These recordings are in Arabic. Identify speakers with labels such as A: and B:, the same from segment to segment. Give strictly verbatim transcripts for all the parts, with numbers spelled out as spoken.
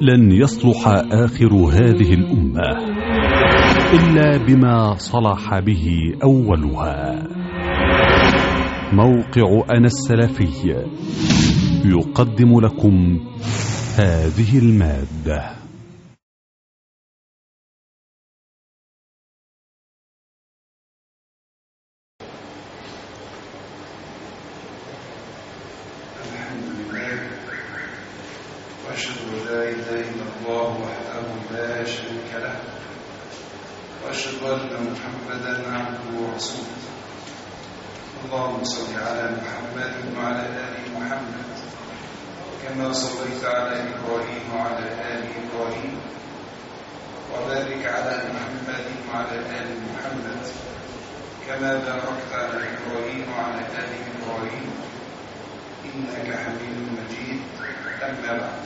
A: لن يصلح آخر هذه الأمة إلا بما صلح به أولها. موقع أنا السلفي يقدم لكم هذه المادة.
B: وأشهد أن لا إله إلا الله وحده لا شريك له، وأشهد أن محمدا عبده ورسوله. اللهم صل على محمد وعلى آل محمد كما صليت على إبراهيم وعلى آل إبراهيم، وبارك على محمد وعلى آل محمد كما باركت على إبراهيم وعلى آل إبراهيم إنك حميد مجيد. أما بعد،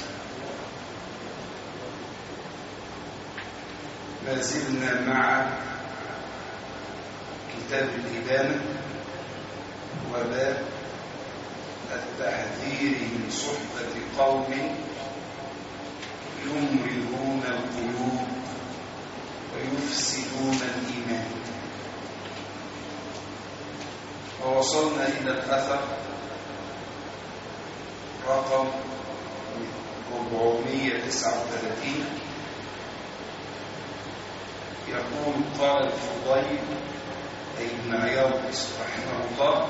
B: ما زلنا مع كتاب الإدانة وباب التحذير من صحبة قوم يمرضون القلوب ويفسدون الإيمان. ووصلنا إلى الأثر رقم أربعمائة وتسعة وثلاثين. يقول: قال الفضيل أي ابن عياض رحمه الله: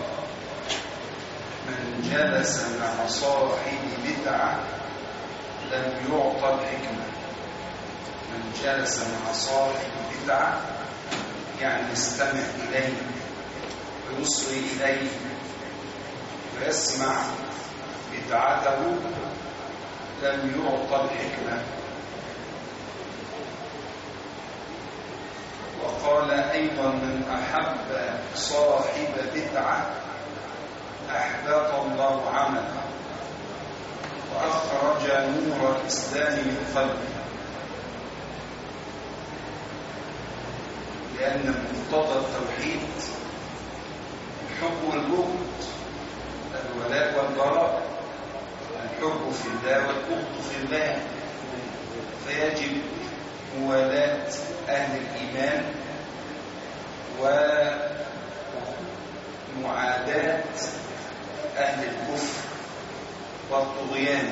B: من جلس مع صاحب بدعة لم يعطى الحكمة. من جلس مع صاحب بدعة يعني استمع إليه ويصغي إليه ويسمع بدعته لم يعطى الحكمة. وقال أيضا: من أحب صاحب بدعة أحبط الله عمله وأخرج نور الإسلام من قلبه. لأن مقتضى التوحيد الحب والبغض، الولاء والبراء، الحب في الله والبغض في الله، فيجب موالاة أهل الإيمان ومعاداة أهل الكفر والطغيان،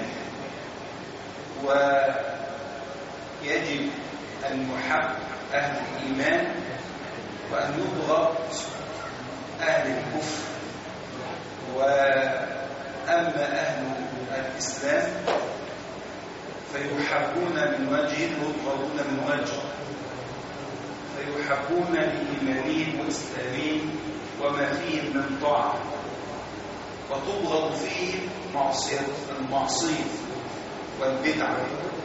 B: ويجب أن نحب أهل الإيمان وأن نبغض أهل الكفر. وأما أهل الإسلام فيحبون من وجه ويبغضون من وجه، فيحبون لإيمانهم وإسلامهم وما فيهم من طاعة، وتبغض فيه معصية المعصية والبدعة.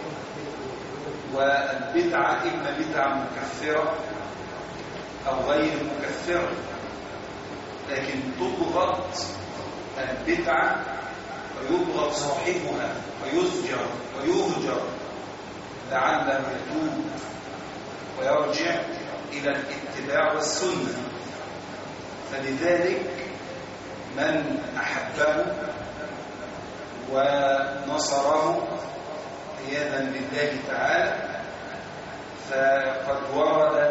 B: والبدعة إما بدعة مكفرة أو غير مكفرة، لكن تبغض البدعة ويبغض صاحبها ويزجر ويهجر لعله يتوب ويرجع إلى الاتباع والسنة. فلذلك من أحبه ونصره عياذا بالله تعالى فقد ورد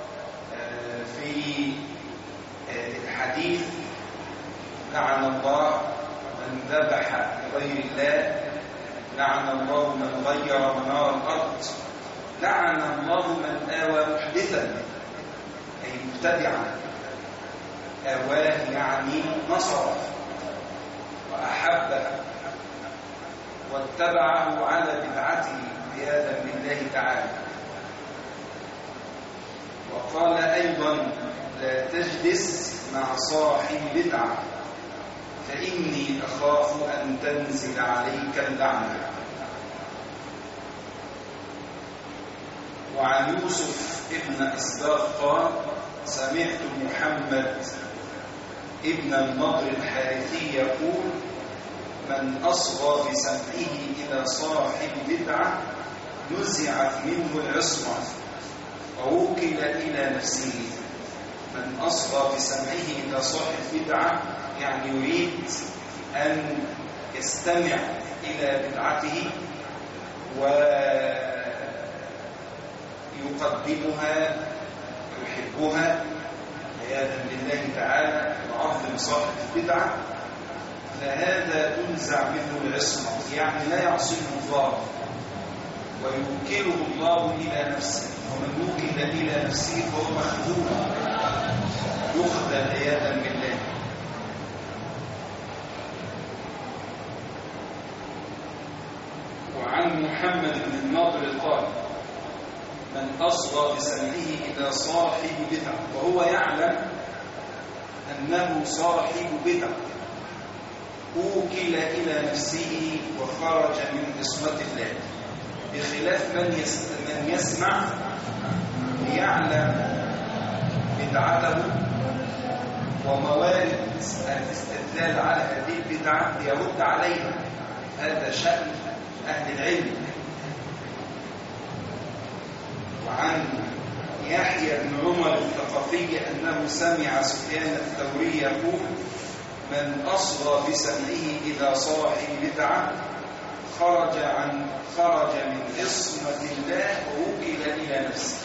B: في الحديث: لعن الله من ذبح لغير الله، لعن الله من غير منار الأرض، لعن الله من آوى محدثا أي مبتدعا. آواه يعني نصره وأحبه واتبعه على بدعته عياذا بالله تعالى. وقال أيضا: لا تجلس مع صاحب بدعة فإني أخاف أن تنزل عليك اللعنة. وعن يوسف ابن أسباط قال: سمعت محمد ابن النضر الحارثي يقول: من أصغى بسمعه إلى صاحب بدعة نزعت منه العصمة ووكل إلى نفسه. من أصغى بسمعه إلى صاحب بدعة يعني يريد أن يستمع إلى بدعته ويقدمها ويحبها عياذا بالله تعالى ويعظم صاحب البدعة، فهذا تنزع منه العصمة، يعني لا يعصيه الله ويوكله الله إلى نفسه، ومن وكل إلى نفسه فهو مخذول يخذل عياذا بالله. وعن محمد بن الناظر قال: من أصغى بسمعه إلى صاحب بدعة وهو يعلم أنه صاحب بدعة أوكل إلى نفسه وخرج من عصمة الله، بخلاف من من يسمع ليعلم بدعته وموارد الاستدلال على هذه البدعة ليرد عليها. هذا شأن أهل العلم. وعن يحيى بن عمر الثقفي أنه سمع سفيان الثوري يقول: من أصغى بسمعه إلى صاحب بدعة خرج عن خرج من عصمة الله ووكل إلى نفسه.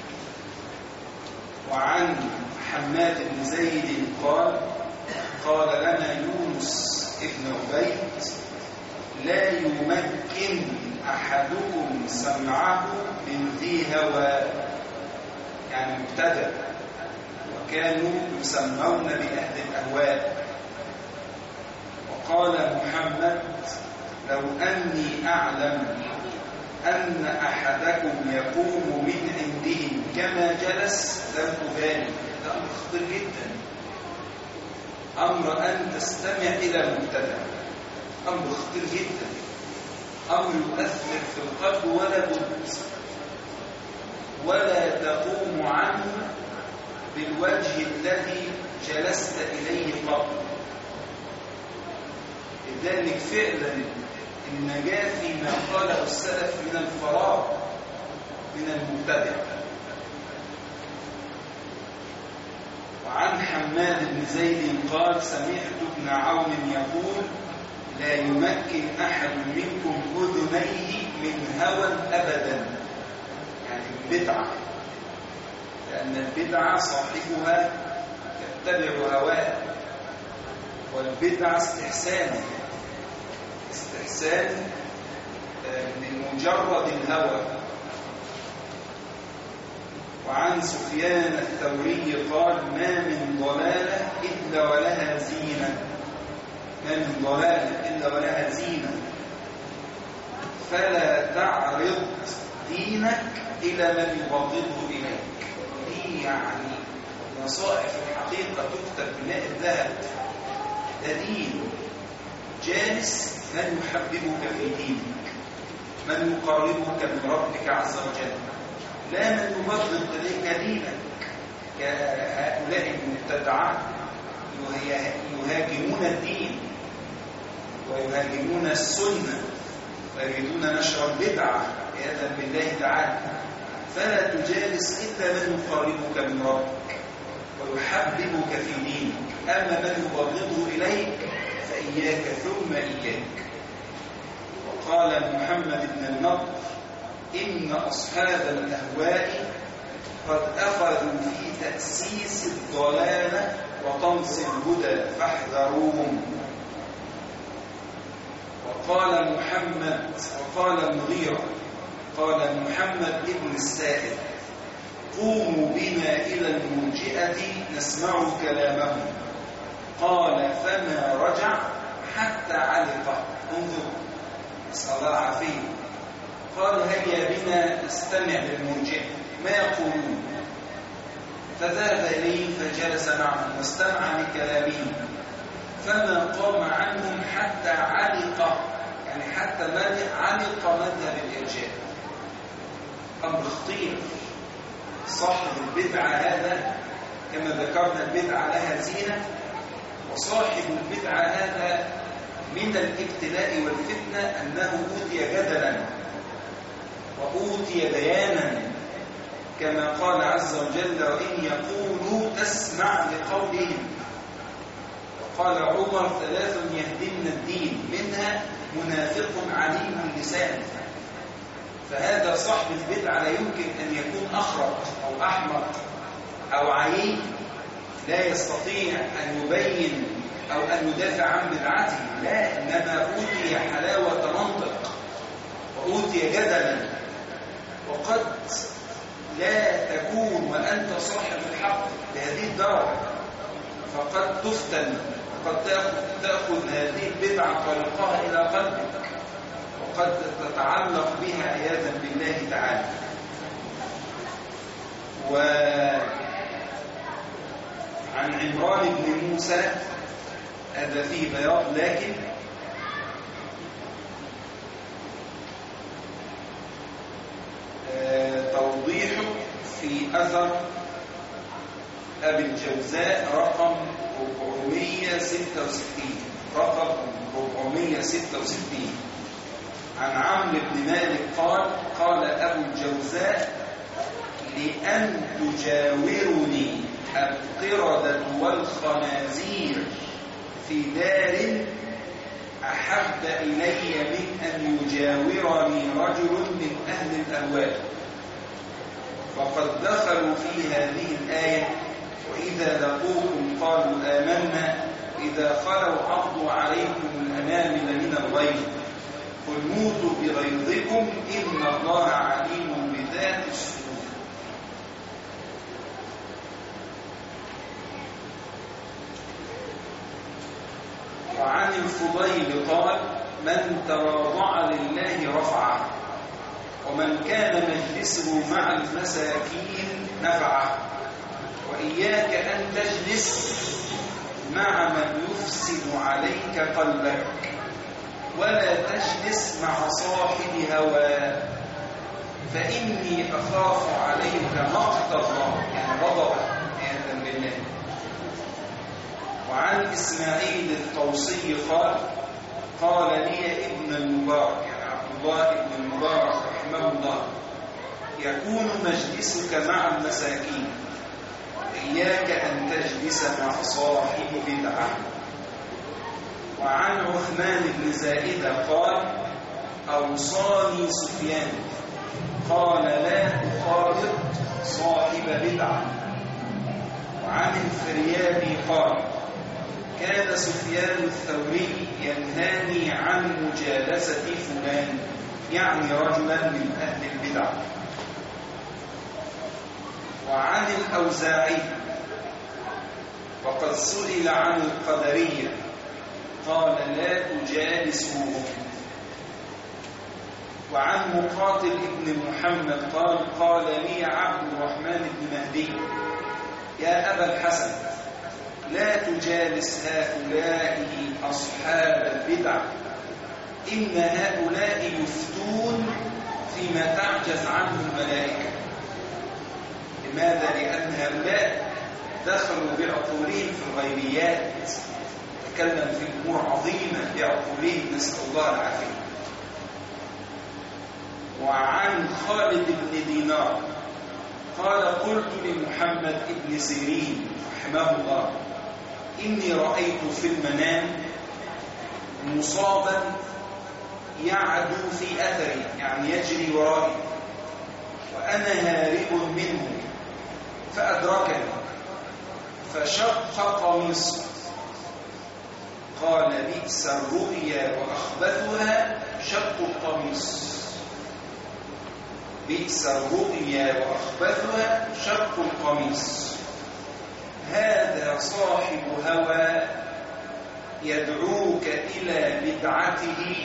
B: وعن حماد بن زيد قال: قال لنا يونس ابن عبيد: لا يمكن أحدكم سمعه من ذي هوى، يعني مبتدع، وكانوا يسمون بأهل الأهواء. وقال محمد: لو أني أعلم أن أحدكم يقوم من عندهم كما جلس لم أبالي. ده أمر خطير جدا، أمر أن تستمع إلى المبتدع، أمر خطير جدا، أمر يؤثر في القلب ولا بد، ولا تقوم عنه بالوجه الذي جلست إليه قبل. لذلك فعلا النجاة فيما قاله السلف من الفراغ من المبتدع. وعن حماد بن زيد قال: سمعت ابن عون يقول: لا يمكن أحد منكم أذنيه من هوى أبدا، يعني بدعة، لأن البدعة صاحبها يتبع هواه، والبدعة استحسان استحسان من مجرد الهوى. وعن سفيان الثوري قال: ما من ضلالة إلا ولها زينة، ما من ضلالة إلا ولها زينة، فلا تعرض دينك إلى من يبغضه إليك. دي يعني نصائح الحقيقة تكتب بماء الذهب. ده دين جالس من يحببك في دينك، من يقربك من ربك عز وجل، لا من يبغض إليك دينك كهؤلاء المبتدعة يهاجمون الدين ويهاجمون السنة ويريدون نشر البدعة عياذا بالله تعالى. فلا تجالس إلا من يقربك من ربك ويحببك في دينك، أما من يبغضه إليك فإياك ثم إياك. وقال محمد بن النضر: إن أصحاب الأهواء قد أخذوا في تأسيس الضلالة وطمس الهدى فاحذروهم. وقال محمد وقال المغيرة قال محمد ابن السائب: قوموا بنا إلى المرجئة نسمع كلامهم. قال: فما رجع حتى علق. انظر، نسأل الله العافية. قال: هيا بنا نستمع للمرجئة ما يقولون. فذهب إليه فجلس معهم واستمع لكلامهم، فما قام عنهم حتى علق، يعني حتى علق مذهب الإرجاء. أمر خطير. صاحب البدعة هذا كما ذكرنا البدعة لها زينة، وصاحب البدعة هذا من الابتلاء والفتنة أنه أوتي جدلا وأوتي بيانا، كما قال عز وجل: وإن يقولوا تسمع لقولهم. وقال عمر: ثلاث يهدمن الدين، منها منافق عليم اللسان.
C: فهذا صاحب البدعة لا يمكن أن يكون أخرق أو أحمق أو عيي لا يستطيع أن يبين أو أن يدافع عن بدعته، لا، إنما أوتي حلاوة منطق وأوتي جدلا. وقد لا تكون وأنت صاحب الحق بهذه الدرجة، فقد تفتن وقد تأخذ هذه البدعة طريقها إلى قلبك وقد تتعلق بها عياذا بالله تعالى. وعن عمران بن موسى، هذا فيه بياض لكن توضيحه في أثر أبي الجوزاء رقم أربعمائة وستة وستين رقم أربعمائة وستة وستين عن عمرو بن مالك قال قال أبو الجوزاء: لأن تجاورني القردة والخنازير في دار أحب إلي من أن يجاورني رجل من أهل الأهواء. فقد دخلوا في هذه الآية: وإذا لقوكم قالوا آمنا إذا خلوا عضوا عليكم الأنامل من الغيظ قل موتوا بغيظكم إن الله عليم بذات الصدور. وعن الفضيل قال: من تواضع لله رفعه، ومن كان مجلسه مع المساكين نفعه. وإياك أن تجلس مع من يفسد عليك قلبك، ولا تجلس مع صاحب هوى، فإني أخاف عليك مقت الله، يعني غضبه عياذا بالله. وعن إسماعيل الطوسي قال: قال لي ابن المبارك، يعني عبد الله بن المبارك رحمه الله: يكون مجلسك مع المساكين، إياك أن تجلس مع صاحب بدعة. وعن عثمان بن زائدة قال: أوصاني سفيان قال: لا تخالط صاحب بدعة. وعن الفريابي قال: كان سفيان الثوري ينهاني عن مجالسة فلان، يعني رجلا من أهل البدع. وعن الأوزاعي: وقد سئل عن القدرية قال: لا تجالسوهم. وعن مقاتل ابن محمد قال: قال لي عبد الرحمن بن مهدي: يا أبا الحسن، لا تجالس هؤلاء أصحاب البدع، إن هؤلاء يفتون فيما تعجز عنه الملائكة. لماذا؟ لأن هؤلاء دخلوا بعقولهم في الغيبيات، تكلم في أمور عظيمة بعقولهم، نسأل الله العافية. وعن خالد بن دينار قال: قلت لمحمد بن سيرين رحمه الله: إني رأيت في المنام مصابا يعدو في أثري، يعني يجري ورائي، وأنا هارب منه، فأدركني فشق قميصه. قال: بئس الرؤيا وأخبثها شق القميص. بئس الرؤيا وأخبثها شق القميص. هذا صاحب هوى يدعوك إلى بدعته،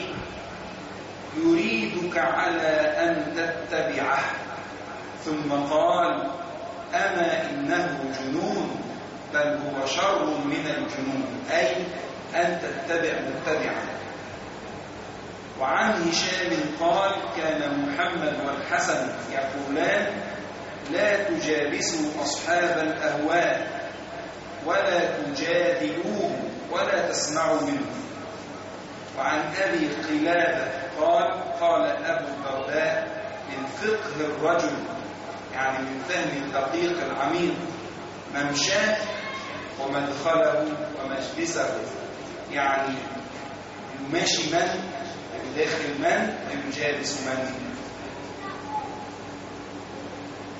C: يريدك على أن تتبعه. ثم قال: أما إنه جنون، بل هو شر من الجنون، أي أن تتبع متبعا. وعن هشام قال: كان محمد والحسن يقولان: لا تجالسوا أصحاب الأهواء ولا تجادلوه ولا تسمعوا منه. وعن أبي قلابة قال: قال أبو الدرداء: من فقه الرجل، يعني من فهم الدقيق العميق، ممشاه ومدخله ومجلسه، يعني يماشي من، داخل من، ويجالس من.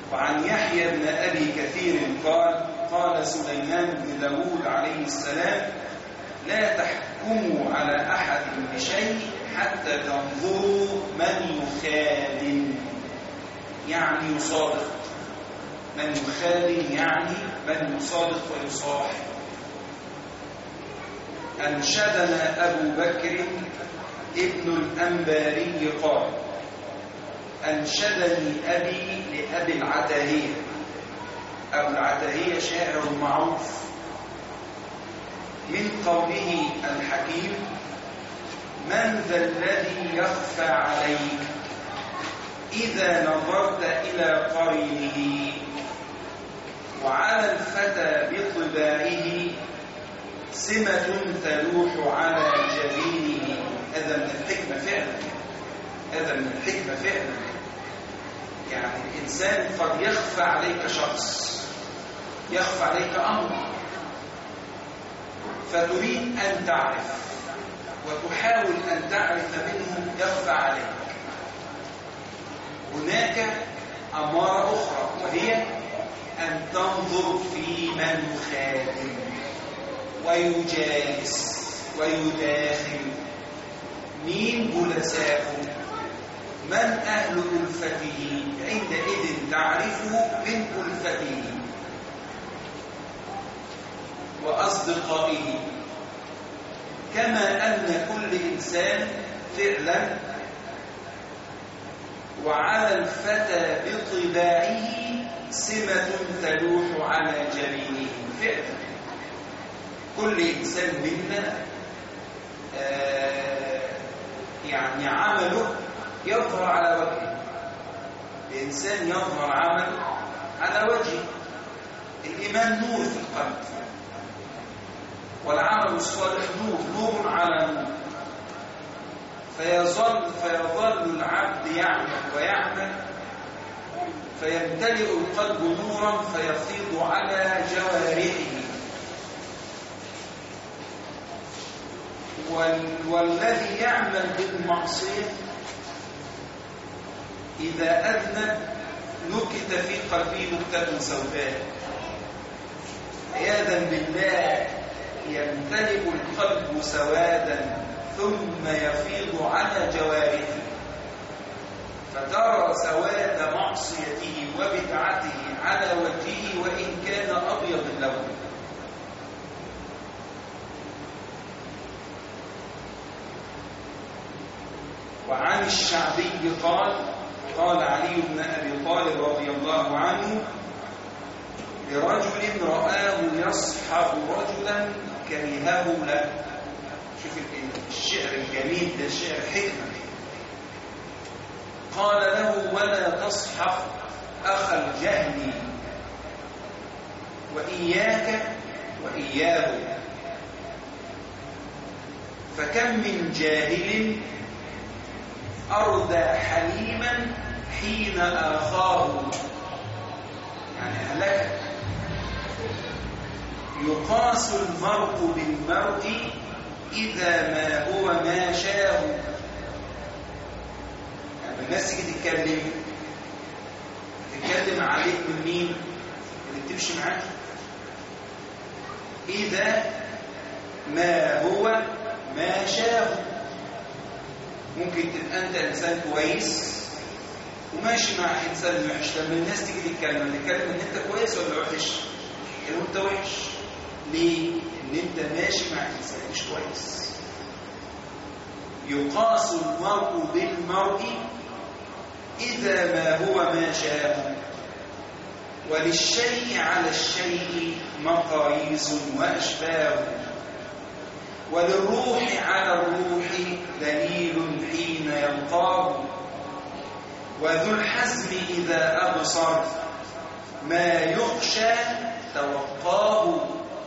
C: وعن يحيى بن أبي كثير قال قال سليمان بن داود عليه السلام لا تحكموا على أحد بشيء حتى تنظروا من يخادم، يعني يصادق. من يخادم يعني من يصادق ويصاحب. أنشدنا أبو بكر ابن الأنباري قال أنشدني أبي لأبي العتاهية. أبو العتاهية شاعر معروف، من قوله الحكيم من ذا الذي يخفى عليك إذا نظرت إلى قرينه وعلى الفتى بطباعه سمة تلوح على جبينه. هذا من الحكمة فعلا، هذا من الحكمة فعلا. يعني الإنسان قد يخفى عليك شخص، يخفى عليك أمر، فتريد أن تعرف وتحاول أن تعرف منه يخفى عليك. هناك أمارة أخرى وهي أن تنظر في من يخادم ويجالس ويداخل. مين جلساؤه؟ من أهل ألفته؟ عندئذ تعرفه من ألفته وأصدقائه. كما أن كل إنسان فعلا وعلى الفتى بطباعه سمة تلوح على جبينه. فعلا كل إنسان منا آه يعني عمله يظهر على وجهه. الإنسان يظهر عمله على وجهه. الإيمان نور في القلب، والعمل الصالح نور، نور على نور. فيظل فيظل العبد يعمل ويعمل فيمتلئ القلب نورا فيفيض على جوارحه. والذي يعمل بالمعصية إذا أذنب نكت في قلبه نكتة سوداء، عياذا بالله. يمتلئ القلب سوادا ثم يفيض على جوارحه، فترى سواد معصيته وبدعته على وجهه وإن كان أبيض اللون. وعن الشعبي قال قال علي بن أبي طالب رضي الله عنه لرجل رآه يصحب رجلا كرهه له. شوف الشعر الجميل ده، شعر حكمة. قال له ولا تصحب أخا الجهل وإياك وإياه، فكم من جاهل أردى حليما حين آخاه، يعني هلك. يقاس المرء بالمرء إذا ما هو ما شاه. يعني الناس تيجي تتكلم تتكلم عليك من مين؟ اللي بتمشي معاك. إذا ما هو ما شاه. ممكن تبقى أنت إنسان كويس وماشي مع إنسان وحش، لما الناس تيجي تتكلم تتكلم إن أنت كويس ولا وحش؟ إن أنت وحش. ليه؟ إن أنت ماشي مع إنسان مش كويس. يقاس المرء بالمرء إذا ما هو ما شاء، وللشيء على الشيء مقاييس وأشباه، وللروح على الروح دليل حين يلقاه، وذو الحزم إذا أبصر ما يخشى توقاه،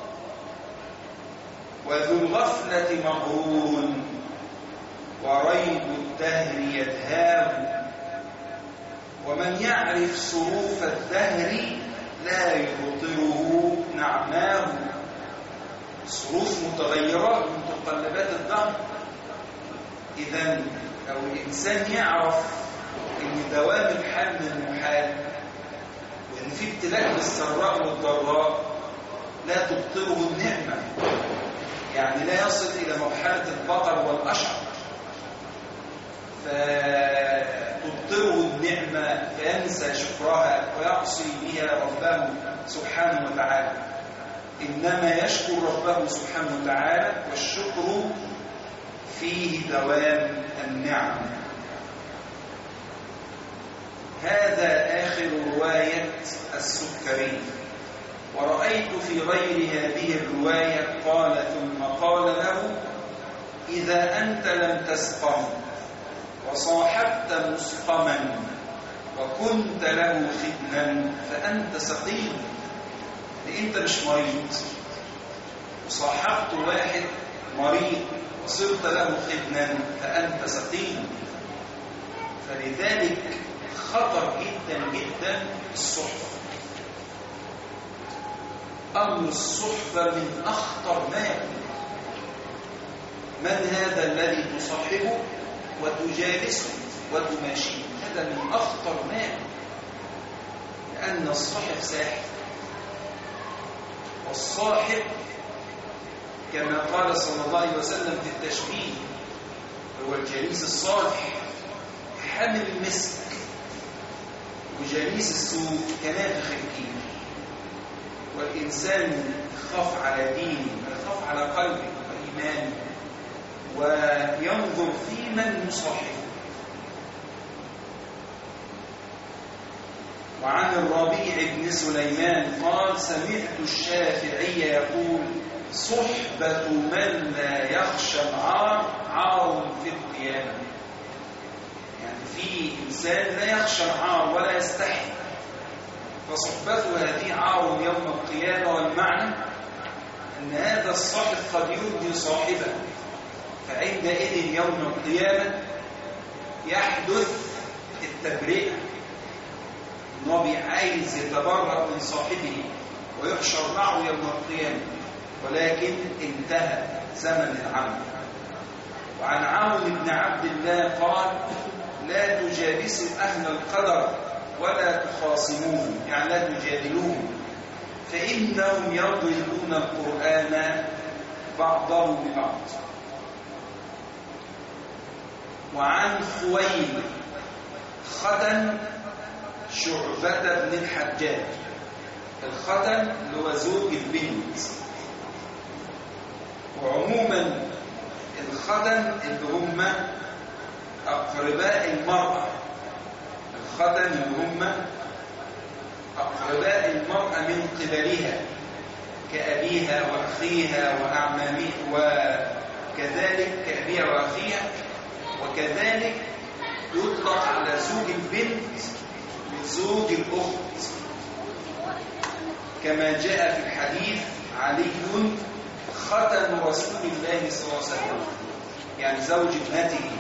C: وذو الغفلة مغرور وريب الدهر يدهاه، ومن يعرف صروف الدهر لا يبطره نعماه. صروف متغيرات متقلبات الدهر. إذن لو الإنسان يعرف أن دوام الحال من المحال إن في ابتلاء بالسراء والضراء لا تبطله النعمة، يعني لا يصل إلى مرحلة البطر والأشعر فتبطله النعمة فينسى شكرها ويعصي بها ربه سبحانه وتعالى، إنما يشكر ربه سبحانه وتعالى، والشكر فيه دوام النعم. هذا آخر رواية السكري. ورأيت في غير هذه الرواية قال ثم قال له: إذا أنت لم تسقم وصاحبت مسقما وكنت له خدنا فأنت سقيم. أنت مش مريض وصاحبت واحد مريض وصرت له خدنا فأنت سقيم. فلذلك خطر جدا جدا الصحبة. أمر الصحبة من أخطر ما يكون. من هذا الذي تصاحبه وتجالسه وتماشيه؟ هذا من أخطر ما يكون، لأن الصاحب ساحب، والصاحب كما قال صلى الله عليه وسلم في التشبيه هو الجليس الصالح حامل المسك، وجليس السوء كنافخ الكير. والإنسان يخاف على دينه ويخاف على قلبه وإيمانه وينظر في من يصاحبه. وعن الربيع بن سليمان قال: سمعت الشافعي يقول: صحبة من لا يخشى العار عار في القيامة. يعني في إنسان لا يخشى العار ولا يستحي، فصحبته هذه عار يوم القيامة. والمعنى أن هذا الصاحب قد يؤذي صاحبه، فعندئذ يوم القيامة يحدث التبرئة. النبي عايز يتبرأ من صاحبه ويحشر معه يوم القيامة، ولكن انتهى زمن العمل. وعن عون بن عبد الله قال: لا تجالسوا أهل القدر ولا تخاصموهم، يعني لا تجادلوهم، فإنهم يضربون القرآن بعضه ببعض. وعن خويل ختن شعبة بن الحجاج. الختن اللي هو زوج البنت، وعموما الختن اللي هم أقرباء المرأة. الختن اللي هم أقرباء المرأة من قبلها كأبيها وأخيها وأعمامها، وكذلك كأبيها وأخيها، وكذلك يطلق على زوج البنت وزوج الأخت، كما جاء في الحديث: علي ختن رسول الله صلى الله عليه وسلم، يعني زوج ابنته.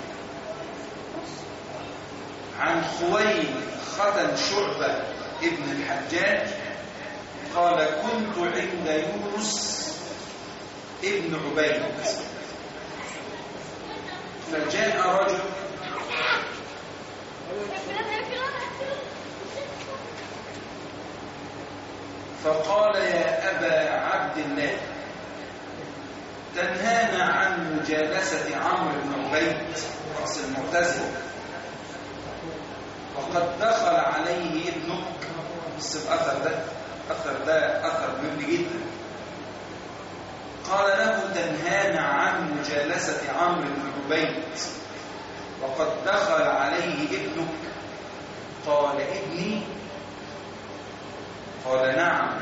C: عن خويل ختن شعبة ابن الحجاج قال: كنت عند يونس ابن عبيد فجاء رجل فقال: يا أبا عبد الله، تنهانا عن مجالسة عمرو بن عبيد رأس المعتزلة، وقد دخل عليه ابنك. بس الأثر ده أثر ده أثر مهم جدا. قال له: تنهانا عن مجالسة عمرو بن عبيد وقد دخل عليه ابنك. قال: ابني؟ قال: نعم.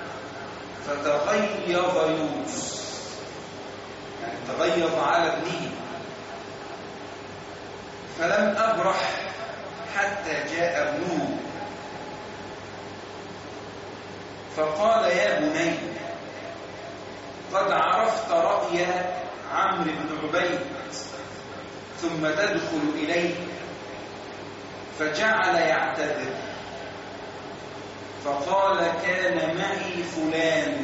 C: فتغيظ يونس، يعني تغيظ على ابنه، فلم أبرح حتى جاء ابنه فقال: يا بني، قد عرفت رأي عمرو بن عبيد ثم تدخل إليه. فجعل يعتذر فقال: كان معي فلان.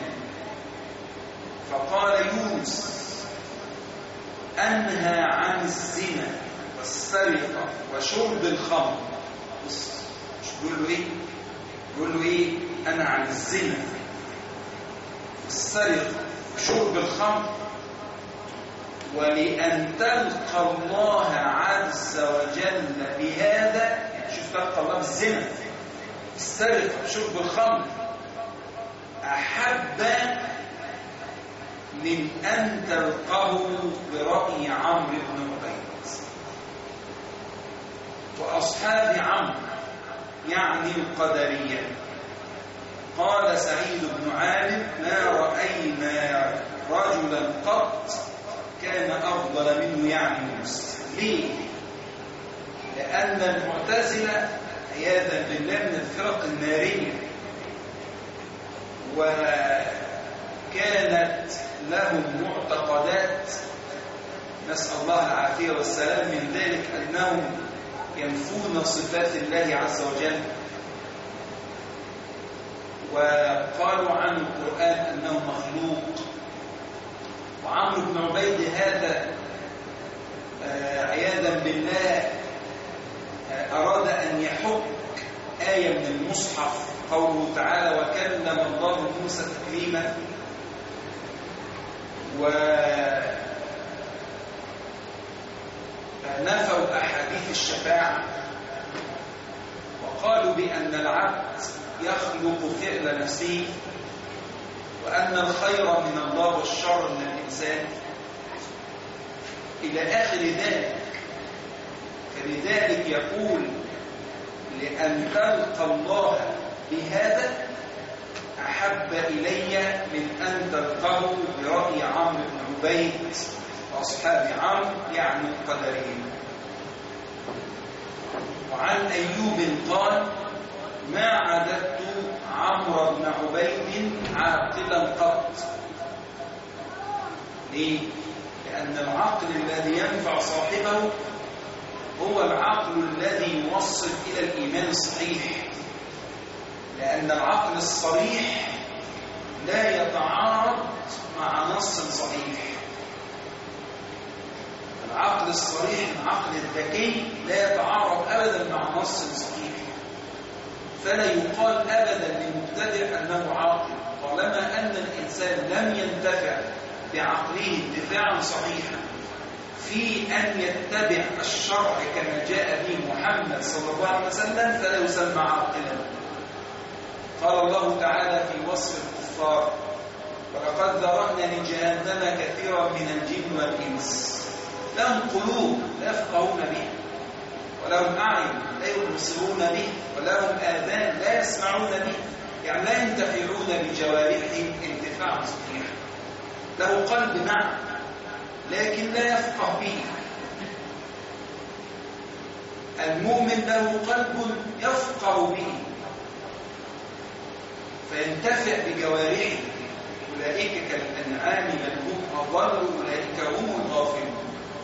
C: فقال يونس: أنهى عن الزنا والسرقة وشرب الخمر. مش بيقول له إيه؟ يقول له ايه؟ انا عن الزنا، السرقه، شرب الخمر، ولأن تلقى الله عز وجل بهذا، يعني شوف تلقى الله بالزنا، السرقه، شرب الخمر، احب من ان تلقاه برأي عمرو بن عبيد واصحاب عمرو، يعني القدرية. قال سعيد بن عامر: ما رأينا رجلا قط كان أفضل منه، يعني مسلم. ليه؟ لأن المعتزلة عياذا بالله من الفرق النارية، وكانت لهم معتقدات نسأل الله العافية والسلام، من ذلك أنهم ينفون صفات الله عز وجل، وقالوا عن القرآن أنه مخلوق. وعمرو بن عبيد هذا عياذا بالله أراد أن يحك آية من المصحف، قوله تعالى: وكلم الله موسى تكليما، ونفوا أحاديث الشفاعة، وقالوا بأن العبد يخلق فعل نفسه، وأن الخير من الله والشر من الإنسان، إلى آخر ذلك. فلذلك يقول: لأن تلقى الله بهذا أحب إلي من أن تلقاه برأي عمرو بن عبيد وأصحاب عمرو، يعني القدريين. وعن أيوب قال: ما عددت عمرو بن عبيد عاقلا قط. ليه؟ لأن العقل الذي ينفع صاحبه هو العقل الذي يوصل إلى الإيمان الصحيح، لأن العقل الصريح لا يتعارض مع نص صحيح. العقل الصريح، العقل الذكي، لا يتعارض أبدا مع نص صحيح، فلا يقال أبدا للمبتدع أنه عاقل طالما أن الإنسان لم ينتفع بعقله انتفاعا صحيحا في أن يتبع الشرع كما جاء به محمد صلى الله عليه وسلم، فلا يسمى عاقلا. قال الله تعالى في وصف الكفار: ولقد ذرأنا لجهنم كثيرا من الجن والإنس لهم قلوب لا يفقهون بها، ولهم أعين لا يبصرون به، ولهم آذان لا يسمعون به، يعني لا ينتفعون بجوارحهم انتفاعا صحيحا. له قلب نعم، لكن لا يفقه به. المؤمن له قلب يفقه به فينتفع بجوارحه. أولئك كالأنعام بل هم أضل، أولئك هم الغافلون.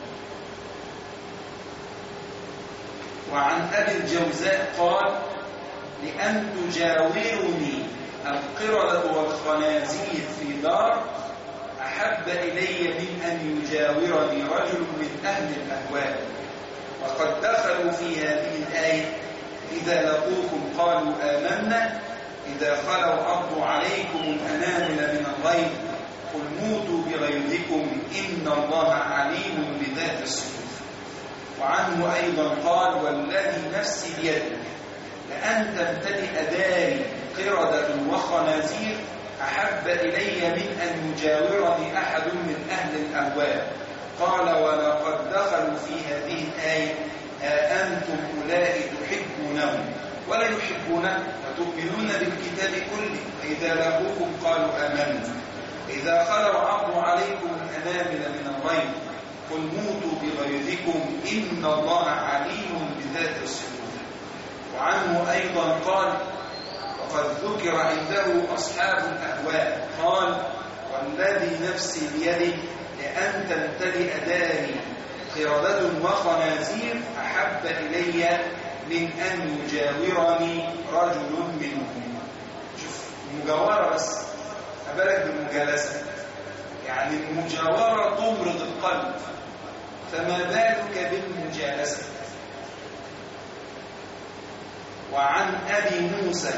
C: وعن أبي الجوزاء قال: لأن تجاورني القردة والخنازير في دار أحب إلي من أن يجاورني رجل من أهل الأهواء. وقد دخلوا في هذه الآية: إذا لقوكم قالوا آمنا، إذا خلوا عضوا عليكم الأنامل من الغيظ، قل موتوا بغيظكم إن الله عليم بذات الصدور. وعنه أيضا قال: والذي نفسي بيده لأن تمتلئ داري قردة وخنازير أحب إلي من أن يجاورني أحد من أهل الأهواء. قال: ولقد دخلوا في هذه الآية: ها أنتم أولئك تحبونهم ولا يحبونكم وتؤمنون بالكتاب كله، وإذا لقوكم قالوا آمنا، إذا خلوا عضوا عليكم الأنامل من الغيظ، قل موتوا بغيظكم إن الله عليم بذات الصدور. وعنه أيضا قال: وقد ذكر عنده أصحاب الأهواء، قال: والذي نفسي بيده لأن تمتلئ داري قردة وخنازير أحب إلي من أن يجاورني رجل منهم. شوف المجاورة بس، أبالك بالمجالسة، يعني المجاورة تمرض القلب، فما بالك بالمجالسة. وعن أبي موسى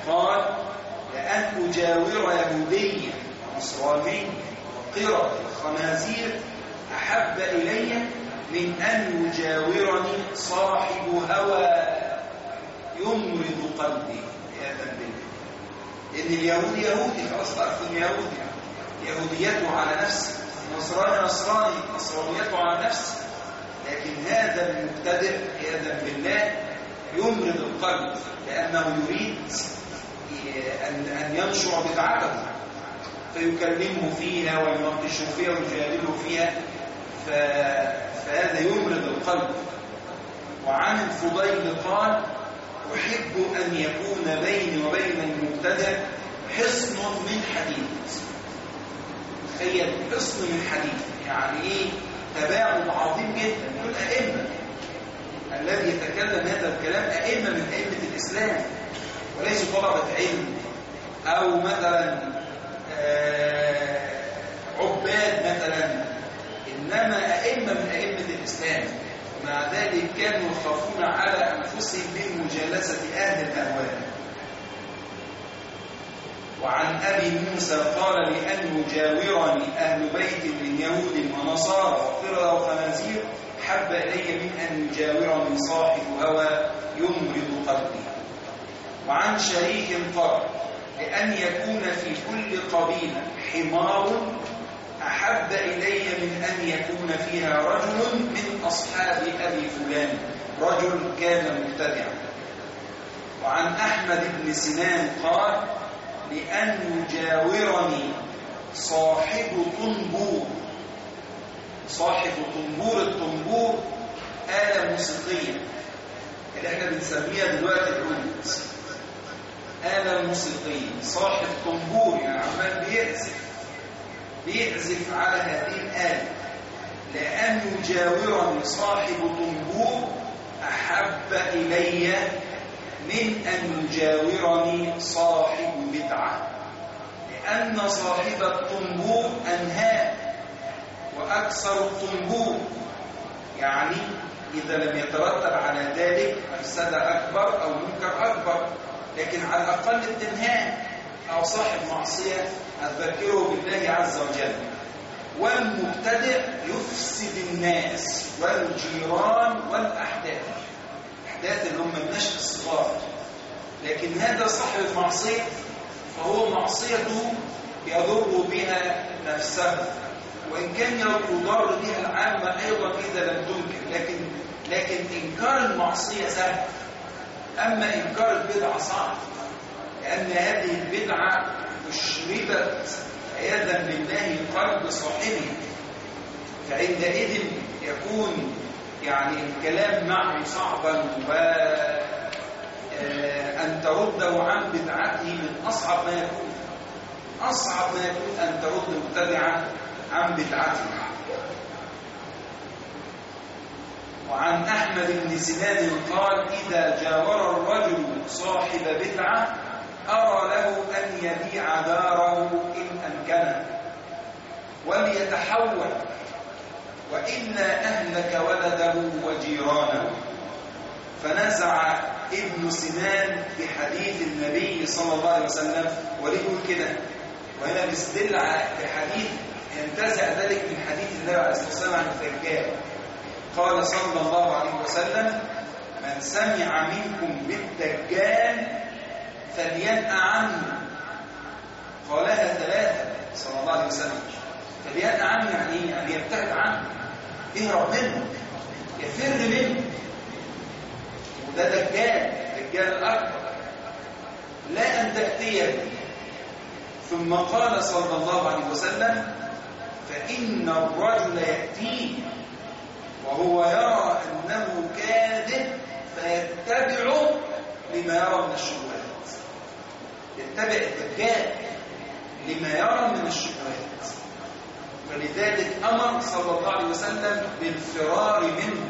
C: قال لأن أجاور يهوديا ونصرانيا وقرة الخنازير أحب إلي من أن يجاورني صاحب هوى يمرض قلبي. يا ذنبي إن اليهودي يهودي خلاص تعرفون يهودي يهوديته على نفسه، نصراني نصراني نصرانيته على نفسه، لكن هذا المبتدئ عياذا بالله يمرض القلب لأنه يريد أن ينشر بدعته فيكلمه فيها ويناقشه فيها ويجادله فيها، فهذا يمرض القلب. وعن الفضيل قال أحب أن يكون بيني وبين المبتدئ حصن من حديد. تخيل حصن من حديد، يعني ايه؟ تباعد عظيم جدا. دول أئمة، الذي يتكلم هذا الكلام أئمة من أئمة الإسلام وليسوا طلبة علم أو مثلا عباد مثلا، إنما أئمة من أئمة الإسلام. ومع ذلك كانوا يخافون على أنفسهم من مجالسة أهل الأهواء. وعن أبي موسى قال لأن يجاورني أهل بيت من يهود ونصارى وقردة وخنازير حب إلي من أن يجاورني صاحب هوى يمرض قلبي. وعن شريك قال لأن يكون في كل قبيلة حمار أحب إلي من أن يكون فيها رجل من أصحاب أبي فلان، رجل كان مبتدعا. وعن أحمد بن سنان قال لأن يجاورني صاحب طنبور. صاحب طنبور، الطنبور آلة موسيقية اللي احنا بنسميها دلوقتي العود، آلة موسيقية. صاحب طنبور يعني عمال بيعزف بيعزف على هذه الآلة. لأن يجاورني صاحب طنبور أحب إلي من أن يجاورني صاحب بدعة، لأن صاحب الطنبور أنهى وأكثر الطنبور، يعني إذا لم يترتب على ذلك مفسدة أكبر أو منكر أكبر، لكن على الأقل التنهان أو صاحب معصية أذكره بالله عز وجل. والمبتدئ يفسد الناس والجيران والأحداث، أحداث اللي هم النشء الصغار. لكن هذا صاحب المعصية فهو معصيته يضر بها نفسه، وإن كان يضر بها العامة أيضا إذا لم تنكر، لكن لكن إنكار المعصية سهل، أما إنكار البدعة صعب، لأن هذه البدعة أشربت عياذا بالله قلب صاحبه، فعندئذ يكون يعني الكلام معه صعبا، وأن ترده عن بدعته من أصعب ما يكون. أصعب ما يكون أن ترد مبتدعا عن بدعته. وعن أحمد بن سنان قال إذا جاور الرجل صاحب بدعة أرى له أن يبيع داره إن أمكنه وليتحول، وإنا أهلك ولده وجيرانه. فنزع ابن سنان بحديث النبي صلى الله عليه وسلم، وليقول كده، وهنا بيستدل بحديث ينتزع ذلك من حديث النبي عليه الصلاة والسلام عن الدجال. قال صلى الله عليه وسلم من سمع منكم بالدجال فلينأ عنه. قالها ثلاثة صلى الله عليه وسلم. فلينأ عنه يعني ايه؟ يعني يبتعد عنه، يهرب منه، يفر منه. وده دجال، دجال الأكبر، لا أن تأتيه. ثم قال صلى الله عليه وسلم فإن الرجل يأتيه وهو يرى أنه كاذب فيتبع لما يرى من الشبهات، يتبع الدجال لما يرى من الشبهات. ولذلك أمر صلى الله عليه وسلم بالفرار منه.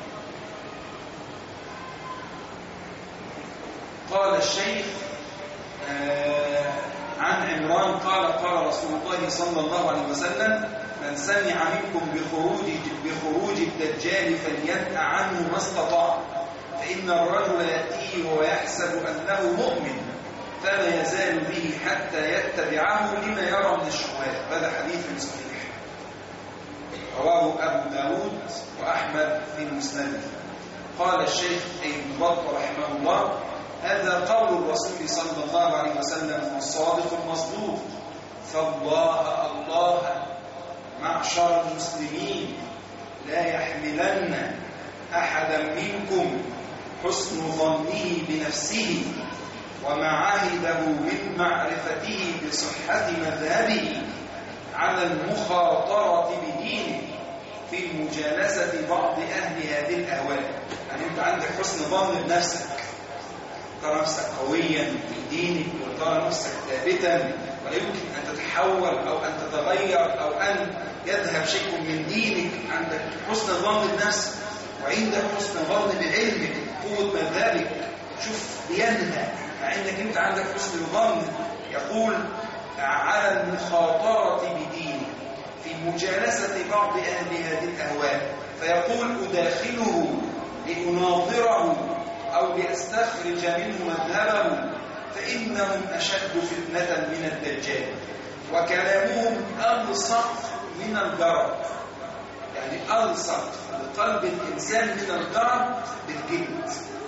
C: قال الشيخ آه عن عمران قال قال رسول الله صلى الله عليه وسلم من سمع منكم بخروج بخروج الدجال فلينأ عنه ما استطاع، فإن الرجل يأتيه ويحسب أنه مؤمن فما يزال به حتى يتبعه لما يرى من الشبهات. هذا حديث صحيح رواه أبو داود وأحمد في مسنده. قال الشيخ ابن بطة رحمه الله: هذا قول الرسول صلى الله عليه وسلم الصادق المصدوق. فالله الله معشر المسلمين لا يحملن أحدا منكم حسن ظنه بنفسه وما عهده من معرفته بصحة مذهبه على المخاطرة بدينه في مجالسة بعض أهل هذه الأهواء. يعني أنت عندك حسن ظن بنفسك، ترى نفسك قويا في دينك وترى نفسك ثابتا ولا يمكن أن تتحول أو أن تتغير أو أن يذهب شيء من دينك. عندك حسن ظن بنفسك وعندك حسن ظن بعلمك قوة مذهبك. شوف ديانها مع أنك أنت عندك حسن ظن. يقول على المخاطرة بدينه في مجالسة بعض أهل هذه الأهواء، فيقول أداخله لأناظره أو لأستخرج منه مذهبه فإنهم أشد فتنة من الدجال وكلامهم ألصق من الجرد. يعني ألصق لقلب الإنسان من الجرد بالجلد،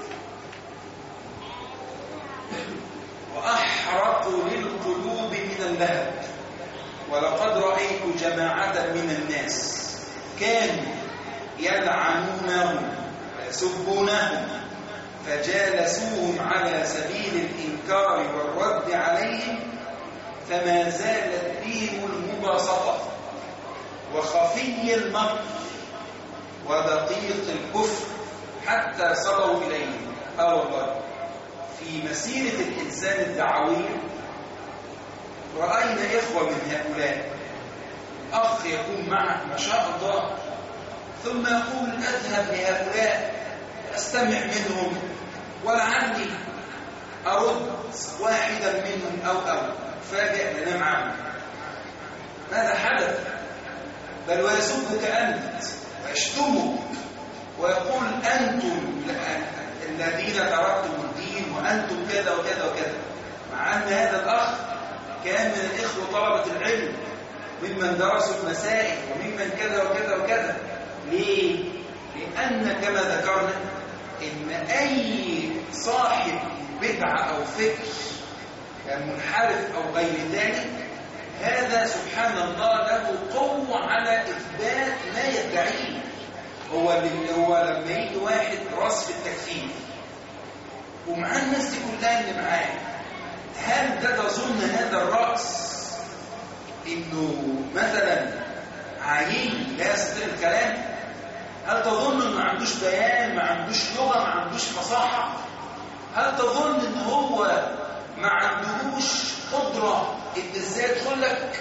C: وأحرق للقلوب من اللهب. ولقد رأيت جماعة من الناس كانوا يلعنونهم ويسبونهم فجالسوهم على سبيل الإنكار والرد عليهم فما زالت بهم المباسطة وخفي المكر ودقيق الكفر حتى صلوا إليهم. آه والله في مسيرة الإنسان الدعوية رأينا إخوة من هؤلاء. أخ يكون معك ما شاء الله ثم يقول أذهب لهؤلاء أستمع منهم ولعلي أرد واحدا منهم أو أو فاجئ ننام عنه. ماذا حدث؟ بل ويسبك أنت ويشتمك ويقول أنتم الذين تركتم الدين وأنتم كذا وكذا وكذا، مع أن هذا الأخ كان من الإخوة طلبة العلم ممن درسوا المسائل وممن كذا وكذا وكذا. ليه؟ لأن كما ذكرنا إن أي صاحب بدعة أو فكر يعني منحرف أو غير ذلك هذا سبحان الله له قوة على إثبات ما يدعيه. هو هو لما يجي واحد راس في التكفير ومع الناس دي كلها اللي معاه، هل ده تظن هذا الرأس إنه مثلا عيين لا يستطيع الكلام؟ هل تظن إنه ما عندوش بيان، ما عندوش لغة، ما عندوش فصاحة؟ هل تظن إن هو ما عندهوش قدرة إن إزاي يدخل لك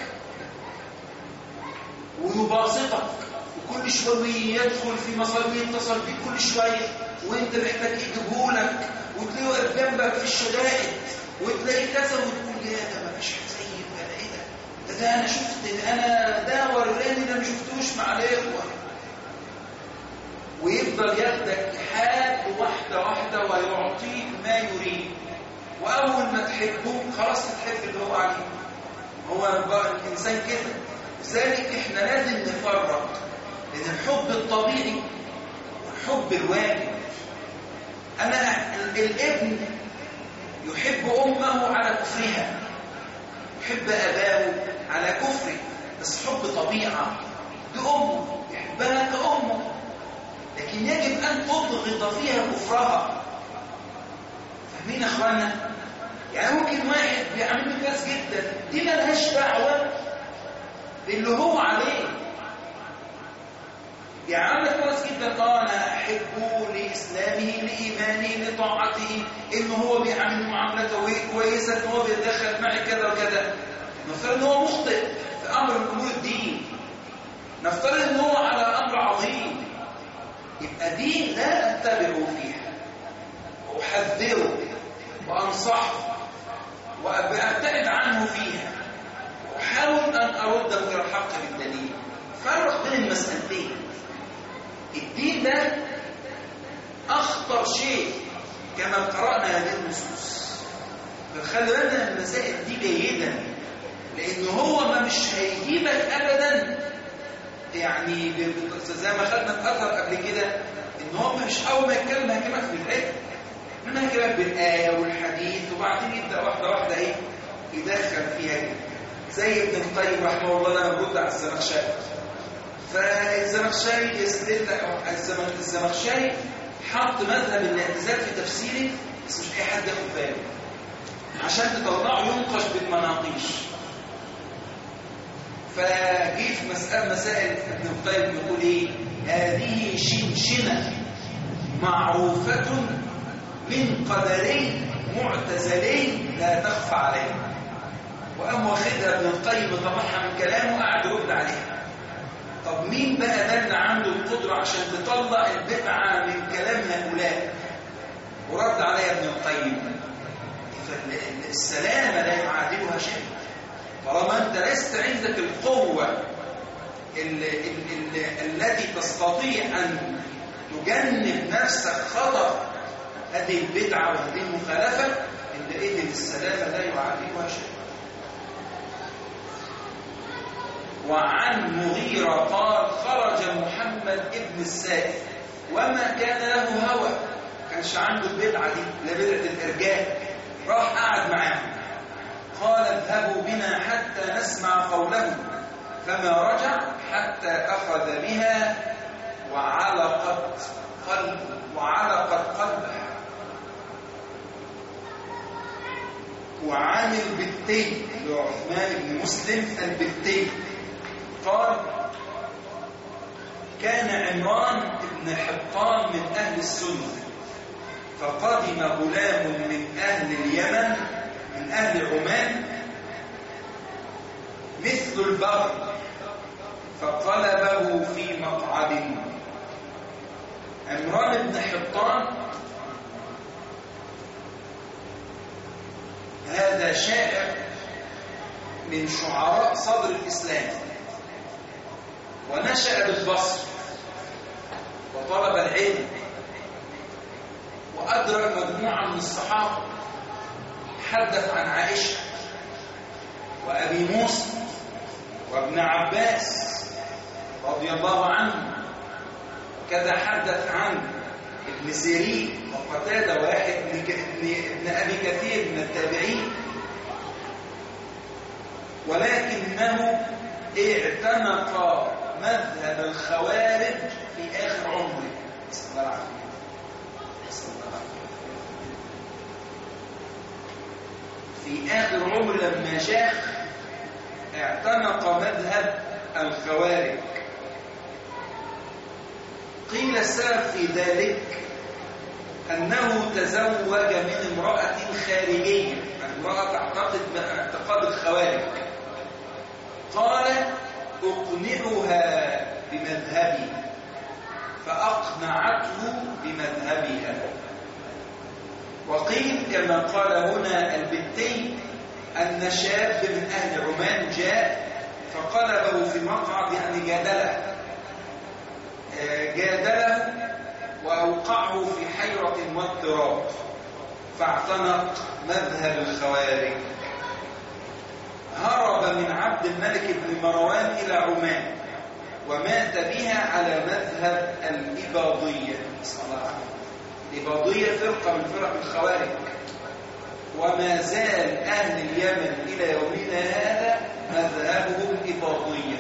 C: ويباسطك وكل شوية يدخل في مصاري يتصل بيك كل شوية وانت محتاج يجيبهولك وتلاقيه واقف جنبك في الشدائد وتلاقيه كذا وتقول يا ده ما فيش زي ده ايه ده؟ ده انا شفت انا ده وراني ده ما شفتوش مع الاخوه. ويفضل ياخدك لحد واحده واحده ويعطيك ما يريد، واول ما تحبه خلاص تحب اللي هو عليه. هو بقى الانسان كده. لذلك احنا لازم نفرق بين الحب الطبيعي والحب الواجب. انا الابن يحب امه على كفرها، يحب اباه على كفره، بس حب طبيعه. دي امه يحبها كامه، لكن يجب ان تضغط فيها كفرها. فاهمين يا اخوانا؟ يعني ممكن واحد بيعمل كويس جدا دي مالهاش دعوه باللي هو عليه. بيعمل كويس جدا اه انا احبه لاسلامه لايمانه لطاعته، ان هو بيعمل معاملته كويسه، ان هو بيتدخل معي كذا وكذا. نفترض ان هو مخطئ في امر من امور الدين، نفترض ان هو على امر عظيم، يبقى دي لا اتبعه فيها واحذره وانصحه وابتعد عنه فيها واحاول ان ارده الى الحق بالدليل. فرق بين المسألتين. الدين ده أخطر شيء كما قرأنا هذه النصوص. فخلي بالنا المسائل دي جيدا، لأنه هو ما مش هيجيبك أبدا يعني زي ما خدنا الأثر قبل كده، إن هو مش أول ما يتكلم هيكلمك في الآية، من هيكلمك بالآية والحديث، وبعدين يبدأ واحدة واحدة إيه يدخل فيها كده، زي ابن القيم رحمه الله لما بيرد على الزمخشري. فالزمخشري يستدل الزمخشري حط مذهب الاعتزال في تفسيره، بس مش أي حد ياخد باله، عشان تطلعه ينقش بالمناقيش. فجي في مسألة مسائل ابن القيم يقول ايه؟ هذه شنشنة معروفة من قدري معتزلي لا تخفى عليه. وقام واخدها ابن القيم طبعها من كلامه وقعد يرد عليها. طب مين بقى ده اللي عنده القدرة عشان تطلع البدعة من كلام هؤلاء؟ ورد عليها ابن القيم. فالسلامة لا يعادلها شيء. طالما انت لست عندك القوة ال ال ال التي تستطيع أن تجنب نفسك خطر هذه البدعة وهذه المخالفة، عندئذ السلامة لا يعادلها شيء. وعن مغيرة قال خرج محمد ابن السائب وما كان له هوى، كانش عنده البدعة دي، لا بدعة الإرجاء، راح قعد معاهم قال اذهبوا بنا حتى نسمع قوله، فما رجع حتى أخذ بها وعلقت قلب وعلقت قلبه. وعن البتي لعثمان بن مسلم البتي قال كان عمران بن حطان من أهل السنة، فقدم غلام من أهل اليمن من أهل عمان مثل البغل فقلبه في مقعد. عمران بن حطان هذا شاعر من شعراء صدر الإسلام، ونشأ بالبصر وطلب العلم، وأدرك مجموعة من الصحابة، حدث عن عائشة وأبي موسى وابن عباس رضي الله عنه، كذا حدث عن ابن سيرين وقتادة واحد ابن أبي كثير من التابعين، ولكنه اعتنق مذهب الخوارج في آخر عمره صلى الله عليه وسلم. في آخر عمر لما شاخ اعتنق مذهب الخوارج. قيل السبب في ذلك أنه تزوج من امرأة خارجية، امرأة تعتقد اعتقاد الخوارج، قال أقنعها بمذهبي فأقنعته بمذهبها. وقيل كما قال هنا البتي أن شاب من أهل عمان جاء فقلبه في مقعد، يعني جادله جادله وأوقعه في حيرة واضطراب، فاعتنق مذهب الخوارج. هرب من عبد الملك بن مروان إلى عمان ومات بها على مذهب الإباضية. صلى الله عليه وسلم. الإباضية فرقة من فرق الخوارج، وما زال أهل اليمن إلى يومنا هذا مذهبهم إباضية،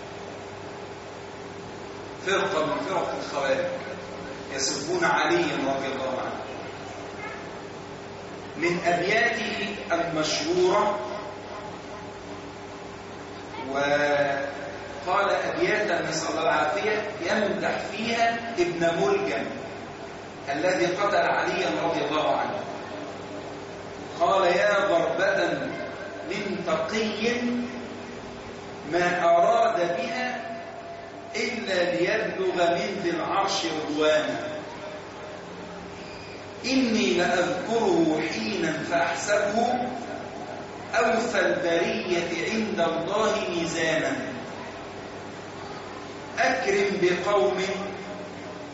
C: فرقة من فرق الخوارج يسبون عليا رضي الله عنه. من أبياته المشهورة، وقال أبياتا نسأل الله العافية يمدح فيها ابن ملجم الذي قتل عليا رضي الله عنه. قال يا ضربة من تقي ما أراد بها إلا ليبلغ من ذي العرش رضوانا، إني لأذكره حينا فأحسبه أوفى البرية عند الله ميزانا. أكرم بقوم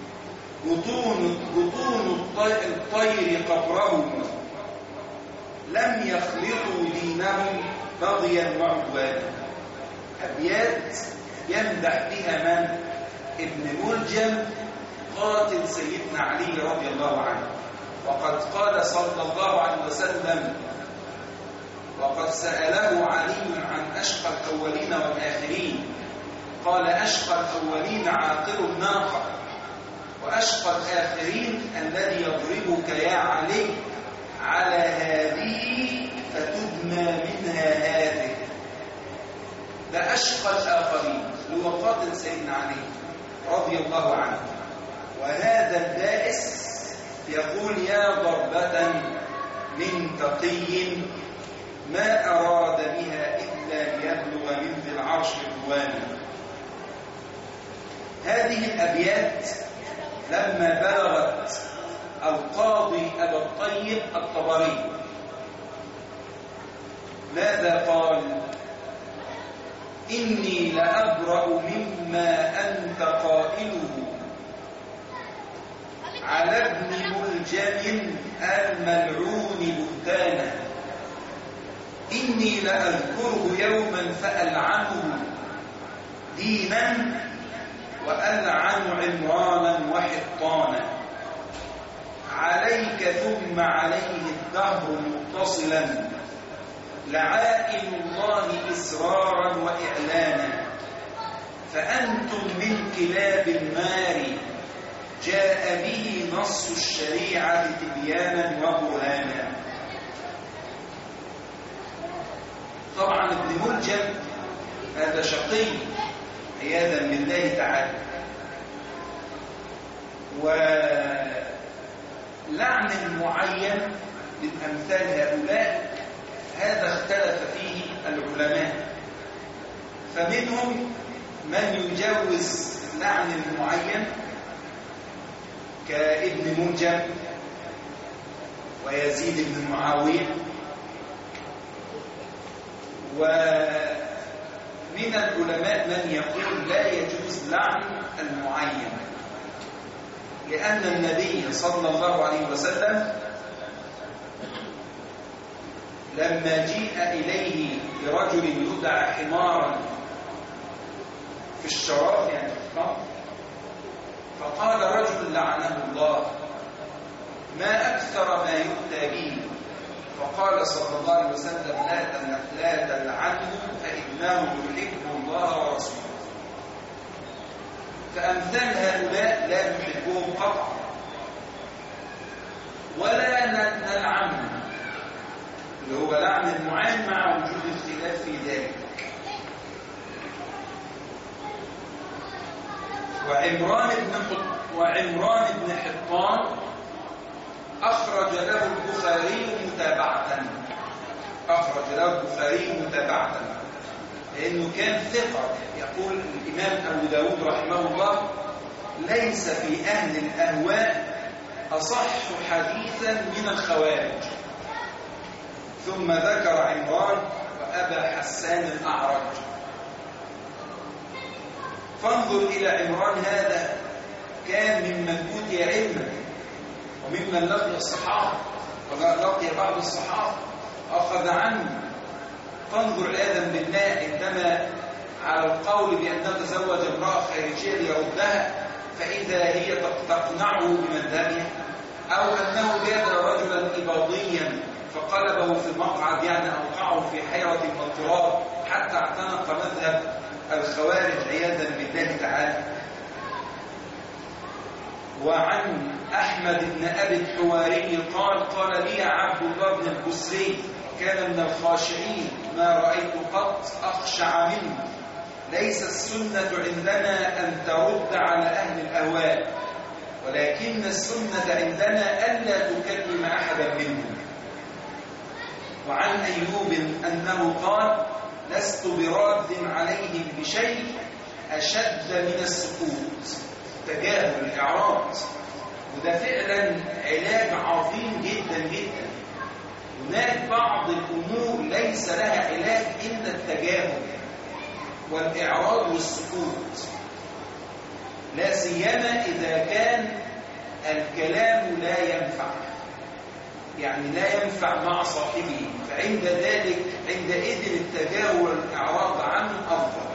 C: بطون بطون الطير قبرهم لم يخلطوا دينهم بغيا وعدوانا. أبيات يمدح بها من؟ ابن ملجم قاتل سيدنا علي رضي الله عنه. وقد قال صلى الله عليه وسلم: وقد سأله علي عن أشقى الأولين والآخرين، قال: أشقى الأولين عاقل الناقة، وأشقى الآخرين الذي يضربك يا علي على هذه فتدمى منها هذه. ده أشقى الآخرين هو قاتل سيدنا علي رضي الله عنه. وهذا البائس يقول: يا ضربة من تقي ما أراد بها إلا ليبلغ من ذي العرش رضوانا. هذه الأبيات لما بلغت القاضي أبا الطيب الطبري ماذا قال؟ إني لأبرأ مما أنت قائله على ابن ملجم الملعون بهتانا. إني لأذكره يوما فألعنه دينا وألعن عمرانا وحطانا. عليك ثم عليه الدهر متصلا لعائن الله إسرارا وإعلانا. فأنتم من كلاب النار جاء به نص الشريعة تبيانا وبرهانا. طبعا ابن ملجم هذا شقي عياذا بالله تعالى، ولعن المعين من أمثال هؤلاء هذا اختلف فيه العلماء، فمنهم من يجوز لعن المعين كابن ملجم ويزيد بن معاوية، ومن العلماء من يقول لا يجوز لعن المعين، لأن النبي صلى الله عليه وسلم لما جيء إليه برجل يدعى حمارا في الشراب يعني في الخمر، فقال رجل لعنه الله: ما أكثر ما يؤتى به. فقال صلى الله عليه وسلم: لا تلعنه فإنه يحب الله ورسوله. فأمثال هؤلاء لا نحبهم قطعا ولا نلعنهم، اللي هو لعن المعين مع وجود اختلاف في ذلك. وعمران بن وعمران بن حطان أخرج له البخاري متابعة أخرج له البخاري متابعة لأنه كان ثقة. يقول الإمام أبو داود رحمه الله: ليس في أهل الأهواء أصح حديثا من الخوارج. ثم ذكر عمران وأبا حسان الأعرج. فانظر إلى عمران، هذا كان ممن أوتي علما وممن لقي الصحابة ولقي بعض الصحابة أخذ عنه. فانظر آدم بالله عندما على القول بأن تزوج امرأة خارجية ليردها فإذا هي تقنعه بمذهبها، أو أنه جاد رجلا إباضيا فقلبه في مقعد يعني أوقعه في حيرة واضطراب حتى اعتنق مذهب الخوارج عياذا بالله تعالى. وعن أحمد بن أبي الحواري قال: قال لي عبد الله بن البصري كان من الخاشعين ما رأيت قط أخشع منه: ليس السنة عندنا أن ترد على أهل الأهواء، ولكن السنة عندنا ألا تكلم أحدا منهم. وعن أيوب أنه قال: لست براد عليهم بشيء أشد من السكوت. تجاهل الإعراض، وده فعلا علاج عظيم جدا جدا. هناك بعض الأمور ليس لها علاج إلا التجاهل والإعراض والسكوت، لا سيما إذا كان الكلام لا ينفع. يعني لا ينفع مع صاحبه، فعند ذلك عندئذ التجاهل والإعراض عنه أفضل.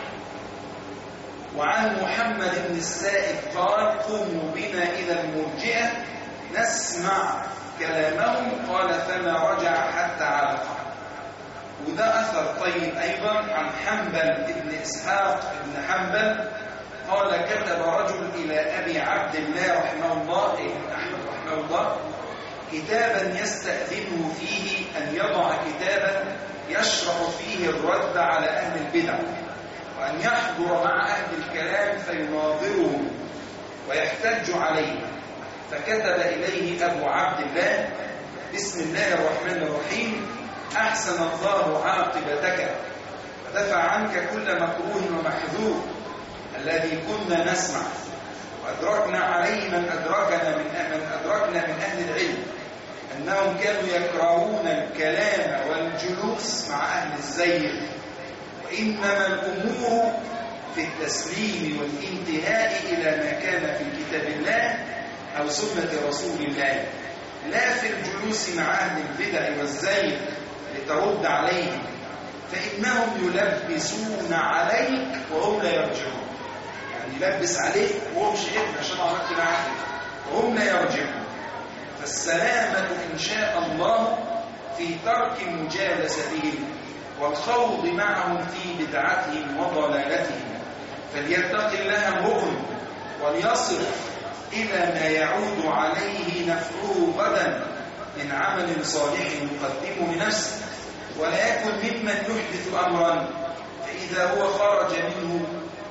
C: وعن محمد بن السائب قال قوموا بنا إلى المرجئة نسمع كلامهم، قال فما رجع حتى علق. وده أثر طيب أيضا عن حنبل بن إسحاق بن حنبل قال كتب رجل إلى أبي عبد الله رحمه الله ابن أحمد رحمه الله كتابا يستأذنه فيه أن يضع كتابا يشرح فيه الرد على أهل البدع، وأن يحضر مع أهل الكلام فيناظرهم ويحتج عليه. فكتب إليه أبو عبد الله بسم الله الرحمن الرحيم أحسن الله عاقبتك ودفع عنك كل مكروه ومحذور الذي كنا نسمع، وأدركنا عليه من أدركنا من من أدركنا من أهل العلم أنهم كانوا يكرهون الكلام والجلوس مع أهل الزيغ، وإنما الأمور في التسليم والانتهاء إلى ما كان في كتاب الله أو سنة رسول الله، لا في الجلوس مع أهل البدع والزيغ لترد عليهم، فإنهم يلبسون عليك وهم لا يرجعون. يعني يلبس عليك وهو مش إبن عشان عملت معاه وهم لا يرجعون. فالسلامة إن شاء الله في ترك مجالستهم والخوض معهم في بدعتهم وضلالتهم، فليتق الله امرؤ وليصرف إلى ما يعود عليه نفعه غدا من عمل صالح يقدمه لنفسه، ولا يكن ممن يحدث أمرا فإذا هو خرج منه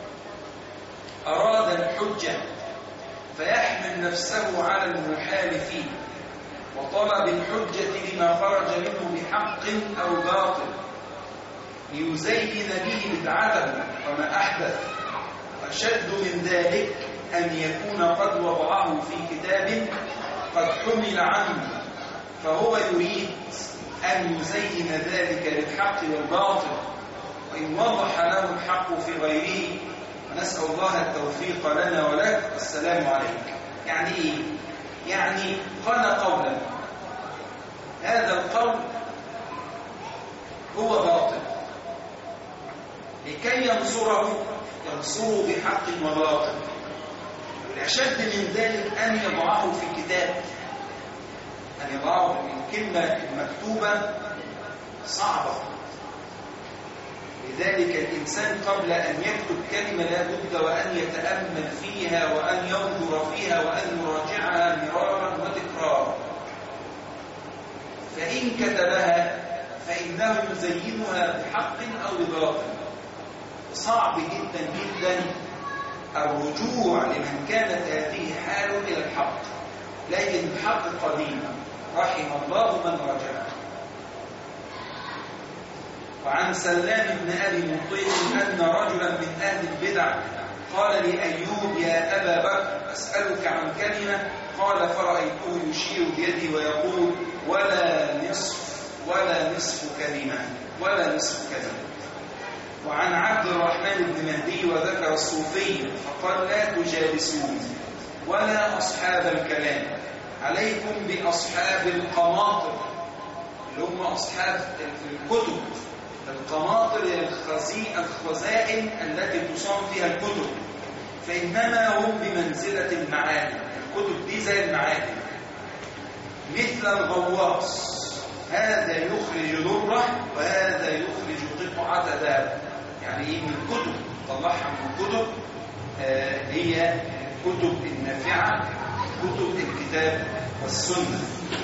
C: أراد الحجة فيحمل نفسه على المخالفين وطلب الحجة لما خرج منه بحق أو باطل ليزين به بدعته وما أحدث. أشد من ذلك أن يكون قد وضعه في كتاب قد حمل عنه فهو يريد أن يزين ذلك للحق والباطل، وإن وضح له الحق في غيره. ونسأل الله التوفيق لنا ولك. السلام عليك. يعني إيه؟ يعني قال قولا، هذا القول هو باطل، لكي ينصره ينصره بحق وباطل. والأشد من ذلك أن يضعه في كتاب، أن يضعه من كلمة المكتوبة صعبة. لذلك الإنسان قبل أن يكتب كلمة لا بد وأن يتأمل فيها وأن ينظر فيها وأن يراجعها مرارا وتكرارا. فإن كتبها فإنه يزينها بحق أو بباطل. صعب جدا جدا الرجوع لمن كانت هذه حاله إلى الحق، لكن الحق قديم رحم الله من رجع. وعن سلام بن أبي مطيع أن رجلا من أهل البدع قال لأيوب يا أبا بكر أسألك عن كلمة، قال فرأيته يشير بيده ويقول ولا نصف ولا نصف كلمة ولا نصف كلمة. وعن عبد الرحمن بن مهدي وذكر الصوفي فقال لا تجالسون ولا أصحاب الكلام، عليكم بأصحاب القماطر اللي هم أصحاب الكتب. القماطر الخزائن التي تصان فيها الكتب، فإنما هم بمنزلة المعادن. الكتب دي زي المعادن، مثل الغواص، هذا يخرج ذرة وهذا يخرج قطعة ذهب. يعني ايه؟ من الكتب طلعها من الكتب، آه هي الكتب النافعة، كتب الكتاب والسنة.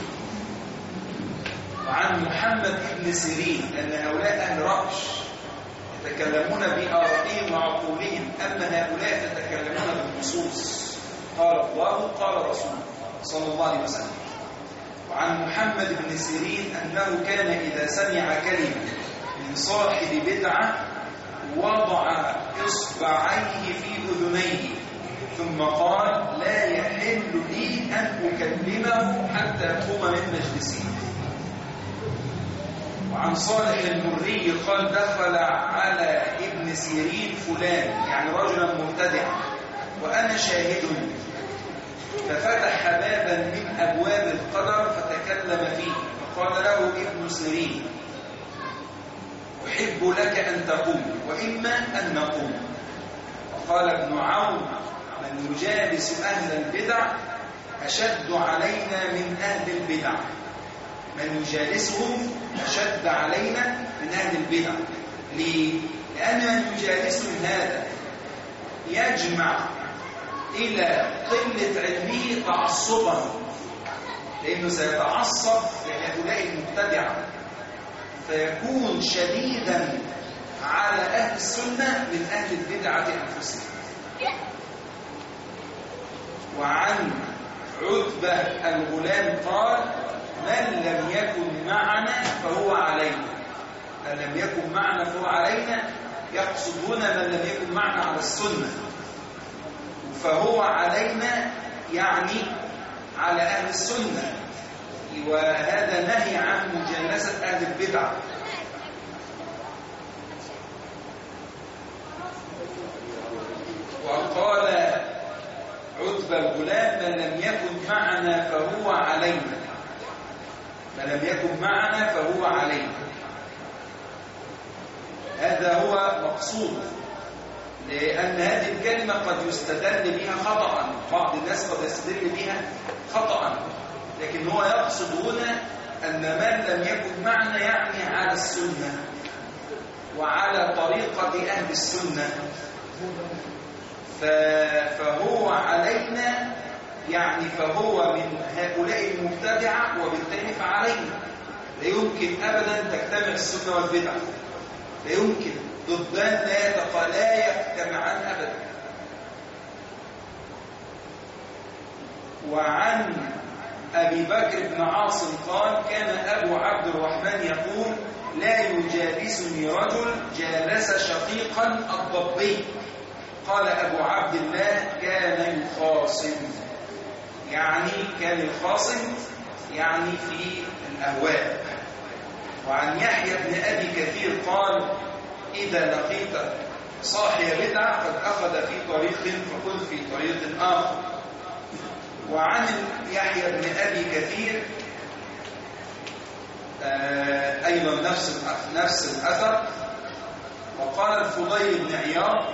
C: وعن محمد بن سيرين أن هؤلاء أهل رأش يتكلمون بآرائهم وعقولهم، أما هؤلاء يتكلمون بالنصوص، قال الله قال رسوله صلى الله عليه وسلم. وعن محمد بن سيرين أنه كان إذا سمع كلمة من صاحب بدعة وضع إصبعيه في أذنيه ثم قال لا يحل لي أن أكلمه حتى أقوم من مجلسه. وعن صالح المري قال دخل على ابن سيرين فلان، يعني رجلا مبتدعا، وأنا شاهد، ففتح بابا من أبواب القدر فتكلم فقال له ابن سيرين: أحب لك أن تقوم وإما أن نقوم. وقال ابن عون: من يجالس أهل البدع أشد علينا من أهل البدع. من يجالسهم أشد علينا من أهل البدع. ليه؟ لأن من يجالسهم هذا يجمع إلى قلة علمه تعصبا، لأنه سيتعصب لهؤلاء المبتدعة فيكون شديدا على أهل السنة من أهل البدعة أنفسهم. وعن عتبة الغلام قال: من لم يكن معنا فهو علينا. من لم يكن معنا فهو علينا، يقصد هنا من لم يكن معنا على السنة، فهو علينا يعني على أهل السنة، وهذا نهي عن مجالسة أهل البدع. وقال عتبة الغلام: من لم يكن معنا فهو علينا. من لم يكن معنا فهو علينا، هذا هو مقصود، لأن هذه الكلمة قد يستدل بها خطأ. بعض الناس قد يستدل بها خطأ، لكن هو يقصد هنا أن من لم يكن معنا يعني على السنة وعلى طريقة أهل السنة، فهو علينا يعني فهو من هؤلاء المبتدعة، وبالتالي فعلينا. لا يمكن أبدا تجتمع السنة والبدعة، لا يمكن، ضدان لا لا يجتمعان أبدا. وعن أبي بكر بن عاصم قال: كان أبو عبد الرحمن يقول: لا يجالسني رجل جالس شقيقا الضبي. قال أبو عبد الله: كان يخاصم، يعني كان يخاصم يعني في الأهواء. وعن يحيى بن أبي كثير قال: إذا لقيت صاحب بدعة قد أخذ في طريق فقل في طريق آخر. وعن يحيى بن أبي كثير آه أيضا نفس نفس الأثر. وقال الفضيل بن عياض: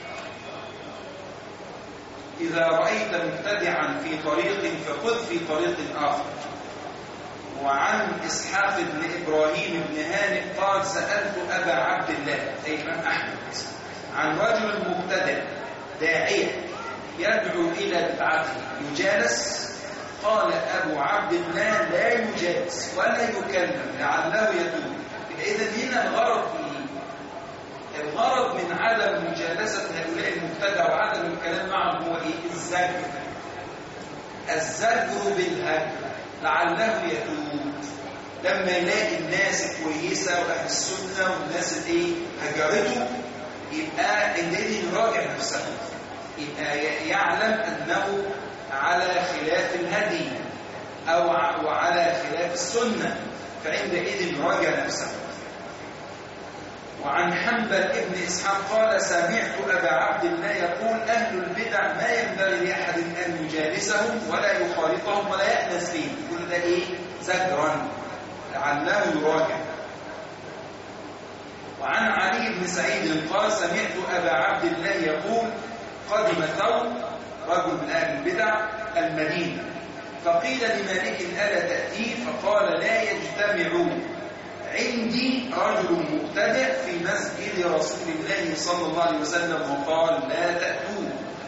C: إذا رأيت مبتدعا في طريق فخذ في طريق آخر. وعن إسحاق بن إبراهيم بن هانئ قال: سألت أبا عبد الله أي الإمام أحمد عن رجل مبتدع داعية يدعو إلى بدعته يجالس؟ قال أبو عبد الله: لا يجالس ولا يكلم لعله يتوب. إذا هنا الغرض الغرض من عدم مجالسة هؤلاء المبتدع وعدم الكلام معهم هو إيه؟ الزجر. الزجر بالهجر لعله يتوب. لما يلاقي الناس كويسة وأهل السنة والناس اللي هجرته، يبقى عندئذ يراجع نفسه، يبقى يعلم أنه على خلاف الهدي أو وعلى خلاف السنة، فعندئذ يراجع نفسه. وعن حنبل ابن إسحاق قال: سمعت أبا عبد الله يقول: أهل البدع ما ينبغي لأحد أن يجالسهم ولا يخالطهم ولا يأنس فيهم. يقول ده إيه؟ زجرا لعله يراجع. وعن علي بن سعيد قال: سمعت أبا عبد الله يقول: قدم ثور رجل من أهل البدع المدينة، فقيل لمالك: ألا تأتيه؟ فقال: لا يجتمعون عندي رجل مبتدع في مسجد رسول الله صلى الله عليه وسلم وقال: لا تأتوه.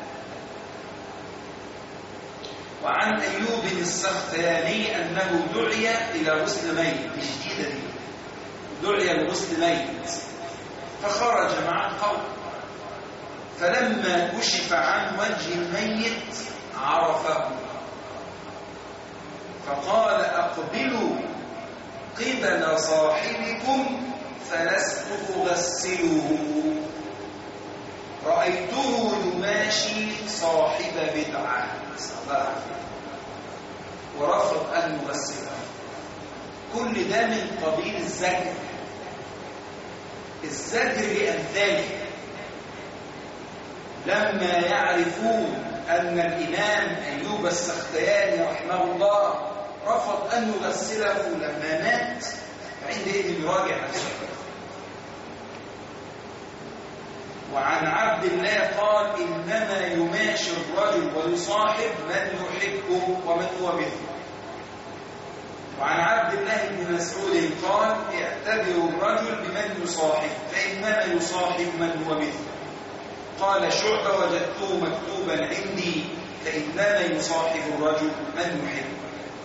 C: وعن أيوب السختياني أنه دعي إلى غسل ميت، بشديدة دي دعي لغسل ميت فخرج مع القوم، فلما كشف عن وجه الميت عرفه، فقال: أقبلوا قبل صاحبكم فلست أغسله، رأيته يماشي صاحب بدعة ورفض أن يغسله. كل ده من قبيل الزجر، الزجر لأمثاله. لما يعرفون أن الإمام أيوب السختياني رحمه الله رفض أن يغسله لما مات، فعندئذ يراجع نفسه. وعن عبد الله قال إنما يماشي الرجل ويصاحب من يحبه ومن هو مثله. وعن عبد الله بن مسعود قال اعتبروا الرجل بمن يصاحب فإنما يصاحب من هو مثله. قال شعبة وجدته مكتوبا عندي فإنما يصاحب الرجل من يحب.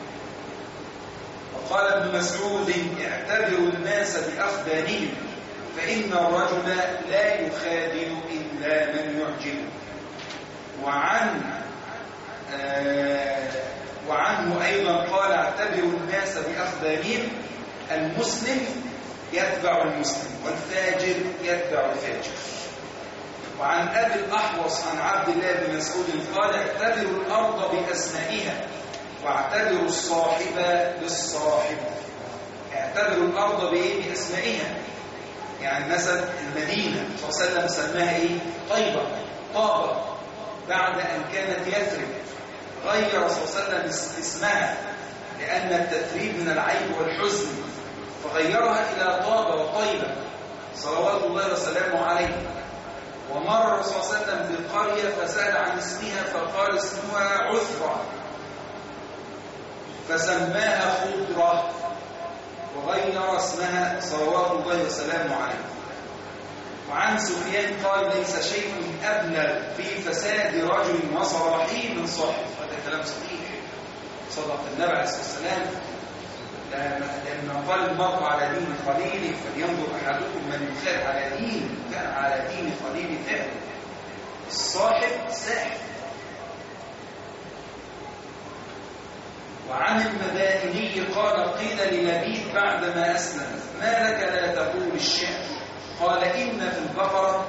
C: وقال ابن مسعود اعتبروا الناس بأخبارهم فإن الرجل لا يخادل إلا من يعجبه. وعن آه وعنه أيضا قال اعتبروا الناس بأخبارهم، المسلم يتبع المسلم والفاجر يتبع الفاجر. وعن أبي الأحوص عن عبد الله بن مسعود قال اعتبروا الأرض بأسمائها واعتبروا الصاحب بالصاحب. اعتبروا الأرض بإيه؟ بأسمائها. يعني مثلا المدينة صلى الله عليه وسلم سماها إيه؟ طيبة، طابة، بعد أن كانت يثرب غير صلى الله عليه وسلم اسمها لأن التثريب من العيب والحزن، فغيرها إلى طابة وطيبة صلوات الله وسلامه عليه. ومر صلى الله عليه وسلم بقرية فسأل عن اسمها فقال اسمها عثرة فسماها خضرة وغير اسمها صلوات الله وسلامه عليه. وعن سفيان قال ليس شيء أبلغ في فساد رجل وصلاحه من صاحب. هذا كلام صحيح صدق النبي عليه الصلاة والسلام لأن قال المرء على دين خليله فلينظر أحدكم من يخال على دين كان على دين خليله فعلا. الصاحب ساحب. وعن المدائني قال قيل للبيد بعدما أسلم ما لك لا تقول الشعر؟ قال إن في البقرة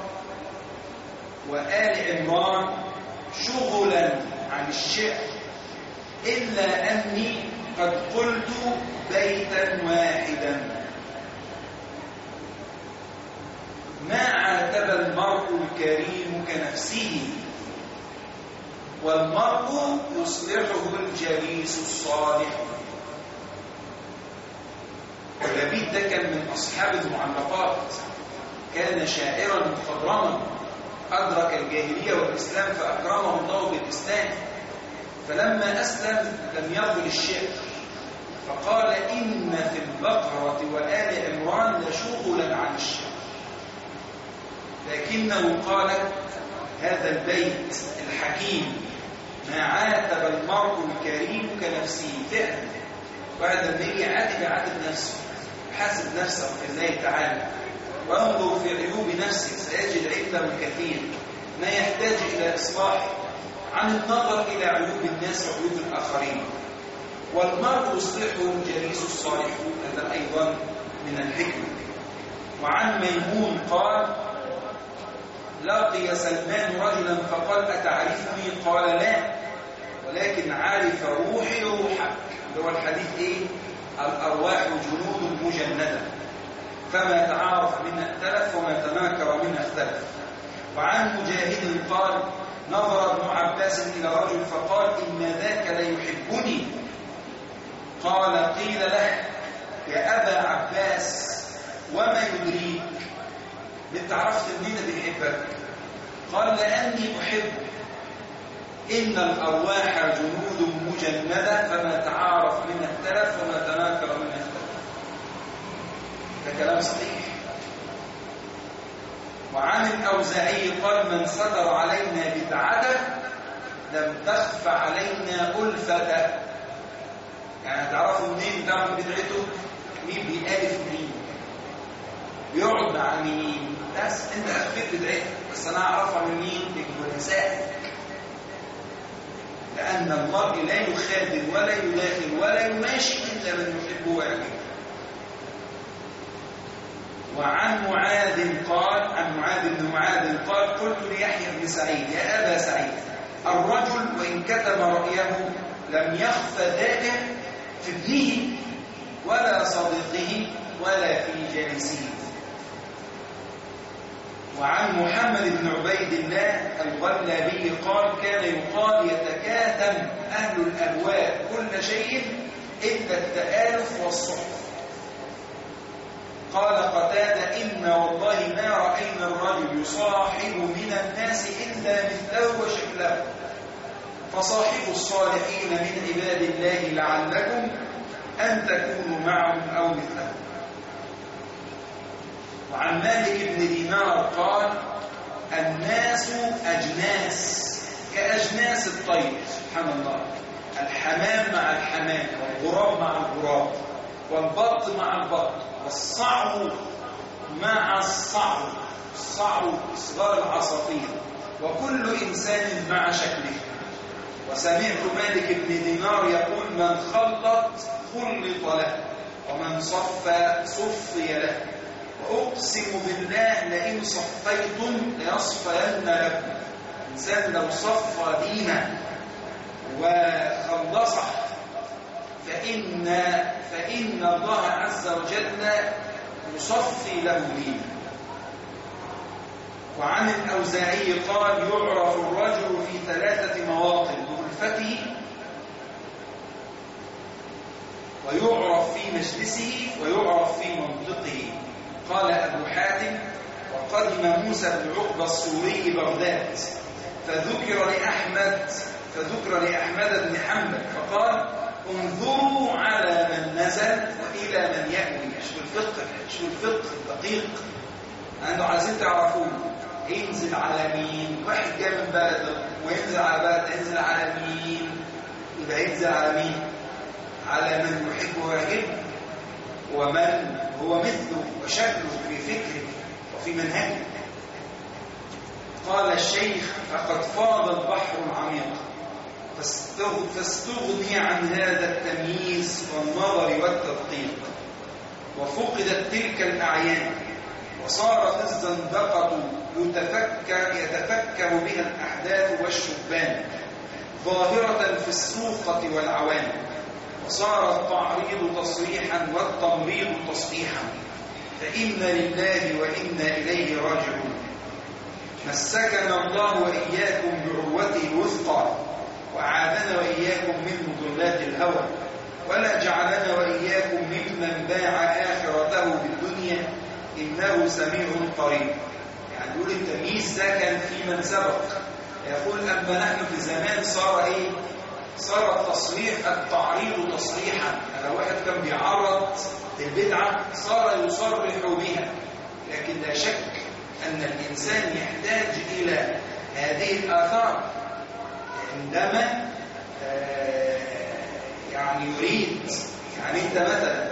C: وآل عمران شغلا عن الشعر إلا أني قد قلت بيتا واحدا ما عاتب المرء الكريم كنفسه والمرء يصلحه الجليس الصالح. ولبيد ده كان من أصحاب المعلقات، كان شاعرا مخضرما أدرك الجاهلية والإسلام فأكرمه الله بالإسلام، فلما أسلم لم يقبل الشعر فقال إن في البقرة وآل عمران لشغلا عن الشعر، لكنه قال هذا البيت الحكيم ما عاتب المرء الكريم كنفسه فعلا. بعد ما يجي عاتب عاتب نفسه، حاسب نفسه في الله تعالى وانظر في عيوب نفسك سيجد عنده الكثير ما يحتاج إلى إصلاح عن النظر إلى عيوب الناس وعيوب الآخرين. والمرء يصلحه الجليس الصالح، هذا أيضا من الحكمة. وعن ميمون قال لقي سلمان رجلا فقال أتعرفني؟ قال لا ولكن عرف روحي روحك، اللي هو الحديث إيه؟ الأرواح جنود مجندة فما تعارف منها اختلف وما تناكر منها اختلف. وعن مجاهد قال نظر ابن عباس إلى رجل فقال إن ذاك ليحبني. قال قيل له يا أبا عباس وما يدريك؟ انت عرفت منين بيحبك؟ قال لأني أحب. إن الأرواح جنود مجندة فما تعارف منها اختلف وما تناكر منها اختلف. ده كلام صحيح. وعن الأوزاعي قال من ستر علينا بدعته لم تخف علينا ألفته. يعني تعرفوا منين تعرفوا بدعته؟ مين بيألف مين؟ بيقعد مع مين؟ بس انت أخفيت بدعتك بس أنا أعرفها من مين؟ بجلسائك. لأن المرء لا يخادم ولا يداخل ولا يماشي إلا من يحبه ويعجبه. وعن معاذ قال عن معاذ بن معاذ قال قلت ليحيى بن سعيد يا أبا سعيد الرجل وإن كتم رأيه لم يخف ذاك في ابنه ولا صديقه ولا في جالسه. وعن محمد بن عبيد الله الغلابي قال كان يقال يتكاتم أهل الأهواء كل شيء إلا التآلف والصحبة. قال قتادة إن والله ما رأينا الرجل يصاحب من الناس إلا مثله وشكله، فصاحبوا الصالحين من عباد الله لعلكم أن تكونوا معهم أو مثلهم. وعن مالك بن دينار قال الناس أجناس كأجناس الطير، سبحان الله، الحمام مع الحمام، والغراب مع الغراب، والبط مع البط، والصعو مع الصعو، الصعو إصغار العصافير، وكل إنسان مع شكله. وسمعت مالك بن دينار يقول من خلط خلط له، ومن صفى صفي له، وأقسم بالله لئن صفيتم ليصفين لكم. إنسان لو صفى دينه وخلصه فإن, فإن الله عز وجل يصفي له دينه. وعن الأوزاعي قال يعرف الرجل في ثلاثة مواطن: بغرفته، ويعرف في مجلسه، ويعرف في منطقه. قال أبو حاتم وقدم موسى بن عقبة السوري بغداد فذكر لأحمد فذكر لأحمد بن حنبل فقال انظروا على من نزل وإلى من يأوي. شو الفقه شو الفقه الدقيق أنه عايزين تعرفوه. ينزل على مين؟ واحد جاي من بلد وينزل على بلد، ينزل على مين؟ يبقى ينزل على مين؟ على من يحب ويعجبه، ومن هو مثله وشكله في فكره وفي منهجه. قال الشيخ فقد فاض البحر العميق فاستغني عن هذا التمييز والنظر والتدقيق، وفقدت تلك الأعيان، وصارت الزندقة يتفكر, يتفكر بها الأحداث والشبان ظاهرة في السوقة والعوام، وصار التعريض تصريحا والتمريض تصحيحا، فإنا لله وإنا إليه راجعون. مسكنا الله وإياكم بعروته الوثقى، وأعاذنا وإياكم من مضلات الهوى، ولا جعلنا وإياكم ممن باع آخرته بالدنيا إنه سميع قريب. يعني يقول التمييز ده كان في من سبق. يقول أما نحن في زمان صار إيه؟ صار التصريح التعريض تصريحا. لو واحد كان بيعرض البدعة صار يصرح بها. لكن لا شك أن الإنسان يحتاج إلى هذه الآثار عندما آه يعني يريد. يعني أنت مثلا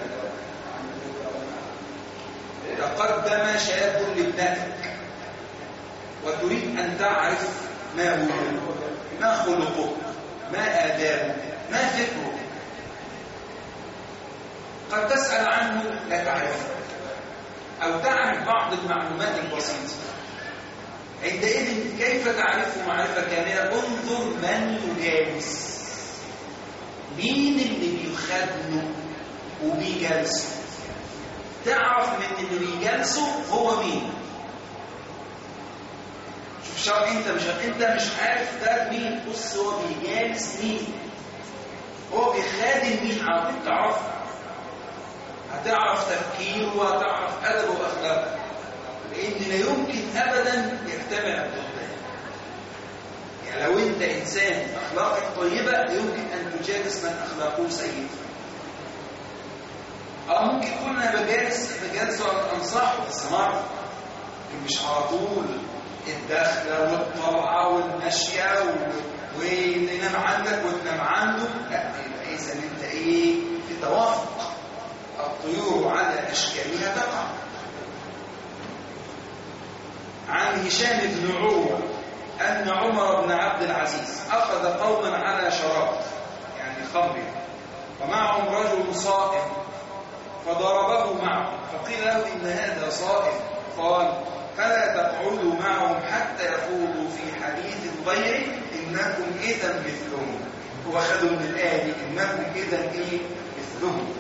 C: تقدم شاب لابنتك وتريد أن تعرف ما هو، ما خلقه، ما آدابه، ما فكره. قد تسأل عنه لا تعرفه، أو تعرف بعض المعلومات البسيطة. عندئذ كيف تعرفه معرفة كاملة؟ انظر من يجالس، مين اللي بيخدمه وبيجالسه، تعرف من اللي بيجالسه هو مين. شوف شرط انت مش انت مش عارف ده مين، بص هو بيجالس مين، هو بيخادم مين، عارف تعرف، هتعرف تفكيره وهتعرف ادبه واخلاقه، لان لا يمكن ابدا يجتمع الضدان. يعني لو انت انسان اخلاقك طيبه لا يمكن ان تجالس من اخلاقه سيئه. اه ممكن كنا بجالس بجالس انصحه في السمار، لكن مش على طول الدخله والطلعه والمشيه وننام عندك وتنام عنده. لا، يبقى اذا انت ايه في توافق، الطيور على اشكالها تقع. عن هشام بن عروه ان عمر بن عبد العزيز اخذ قوما على شراب يعني خمر، ومعهم رجل صائم فضربه معه، فقيل له إن هذا صائم، قال فلا تقعدوا معهم حتى يخوضوا في حديث غيره إنكم إذا مثلهم. وأخذوا من الآية إنكم إذا إيه مثلهم.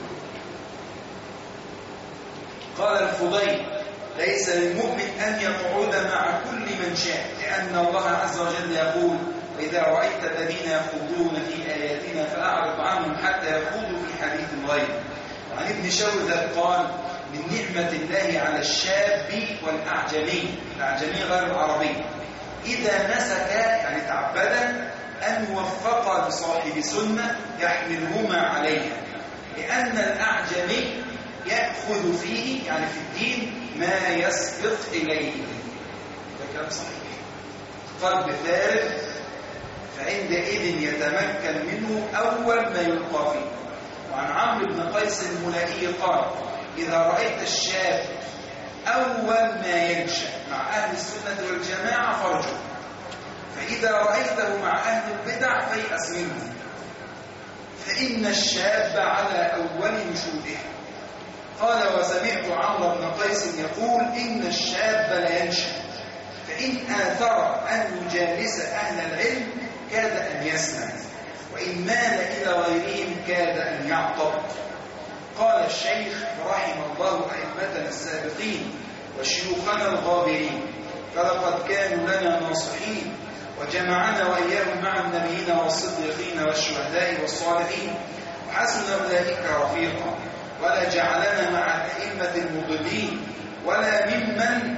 C: قال الفضيل ليس للمؤمن أن يقعد مع كل من شاء، لأن الله عز وجل يقول وإذا رأيت الذين يخوضون في آياتنا فأعرض عنهم حتى يخوضوا في حديث غيره. وعن ابن شوذب قال: من نعمة الله على الشاب والأعجمي، الأعجمي غير العربي، إذا نسك يعني تعبد أن يوفق لصاحب سنة يحملهما عليها، لأن الأعجمي يأخذ فيه يعني في الدين ما يسبق إليه. ده كلام صحيح. قلب ثالث فعندئذ يتمكن منه أول ما يلقى فيه. وعن عمرو بن قيس الملائي قال: إذا رأيت الشاب أول ما ينشأ مع أهل السنة والجماعة فارجو، فإذا رأيته مع أهل البدع فيأس منه، فإن الشاب على أول نشوده. قال: وسمعت عمرو بن قيس يقول: إن الشاب لا ينشأ، فإن آثر أن يجالس أهل العلم كاد أن يسمع، وإن مال إلى غيرهم كاد أن يعطب. قال الشيخ رحم الله أئمتنا السابقين وشيوخنا الغابرين، فلقد كانوا لنا ناصحين، وجمعنا وإياهم مع النبيين والصديقين والشهداء والصالحين، وحسن أولئك رفيقا، ولا جعلنا مع الأئمة المضلين، ولا ممن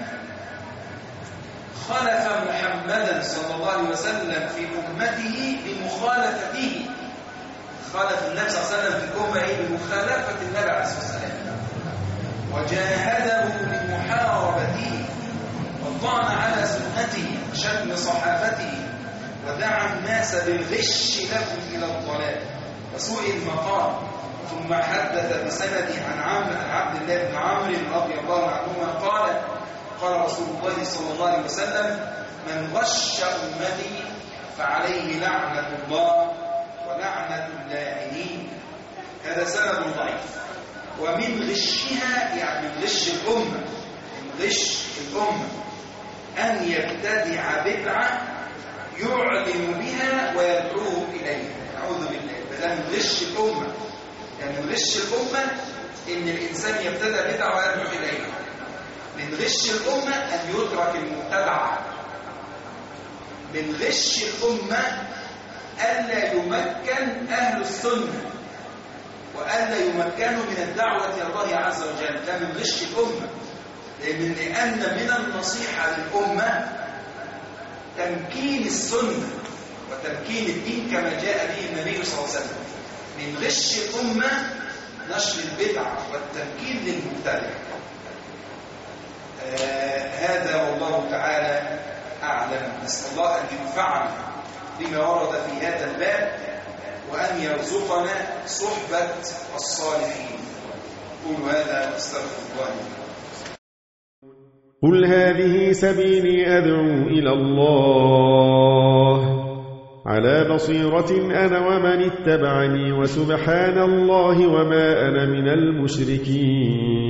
C: خالف محمدا صلى الله عليه وسلم في أمته بمخالفته. خالف النبي صلى الله عليه وسلم في الأمة بمخالفة النبي عليه الصلاة والسلام، وجاهده بمحاربته، وطعن على سنته وشتم صحابته، ودعا الناس بالغش لهم إلى الضلال وسوء المقام. ثم حدث بسنده عن عمرو عن عبد الله بن عمرو رضي الله عنهما قال: قال رسول الله صلى الله عليه وسلم: من غش أمتي فعليه لعنة الله ولعنة اللاعنين. هذا سند ضعيف. ومن غشها يعني من غش الأمة، من غش الأمة أن يبتدع بدعة يعلم بها ويدعوه إليها. أعوذ بالله. بدأ من غش الأمة، يعني من غش الأمة إن الإنسان يبتدع بدعة ويدعو إليها. من غش الأمة أن يترك المبتدعة. من غش الأمة ألا يمكن أهل السنة، وألا يمكنوا من الدعوة إلى الله عز وجل. ده من غش الأمة، لأن من النصيحة للأمة تمكين السنة وتمكين الدين كما جاء به النبي صلى الله عليه وسلم. من غش الأمة نشر البدعة والتمكين للمبتدع. آه هذا والله تعالى أعلم. نسأل الله أن ينفعنا بما ورد في هذا الباب، وأن يرزقنا صحبة الصالحين. قولوا هذا واستغفر الله.
D: قل هذه سبيلي أدعو إلى الله على بصيرة أنا ومن اتبعني، وسبحان الله وما أنا من المشركين.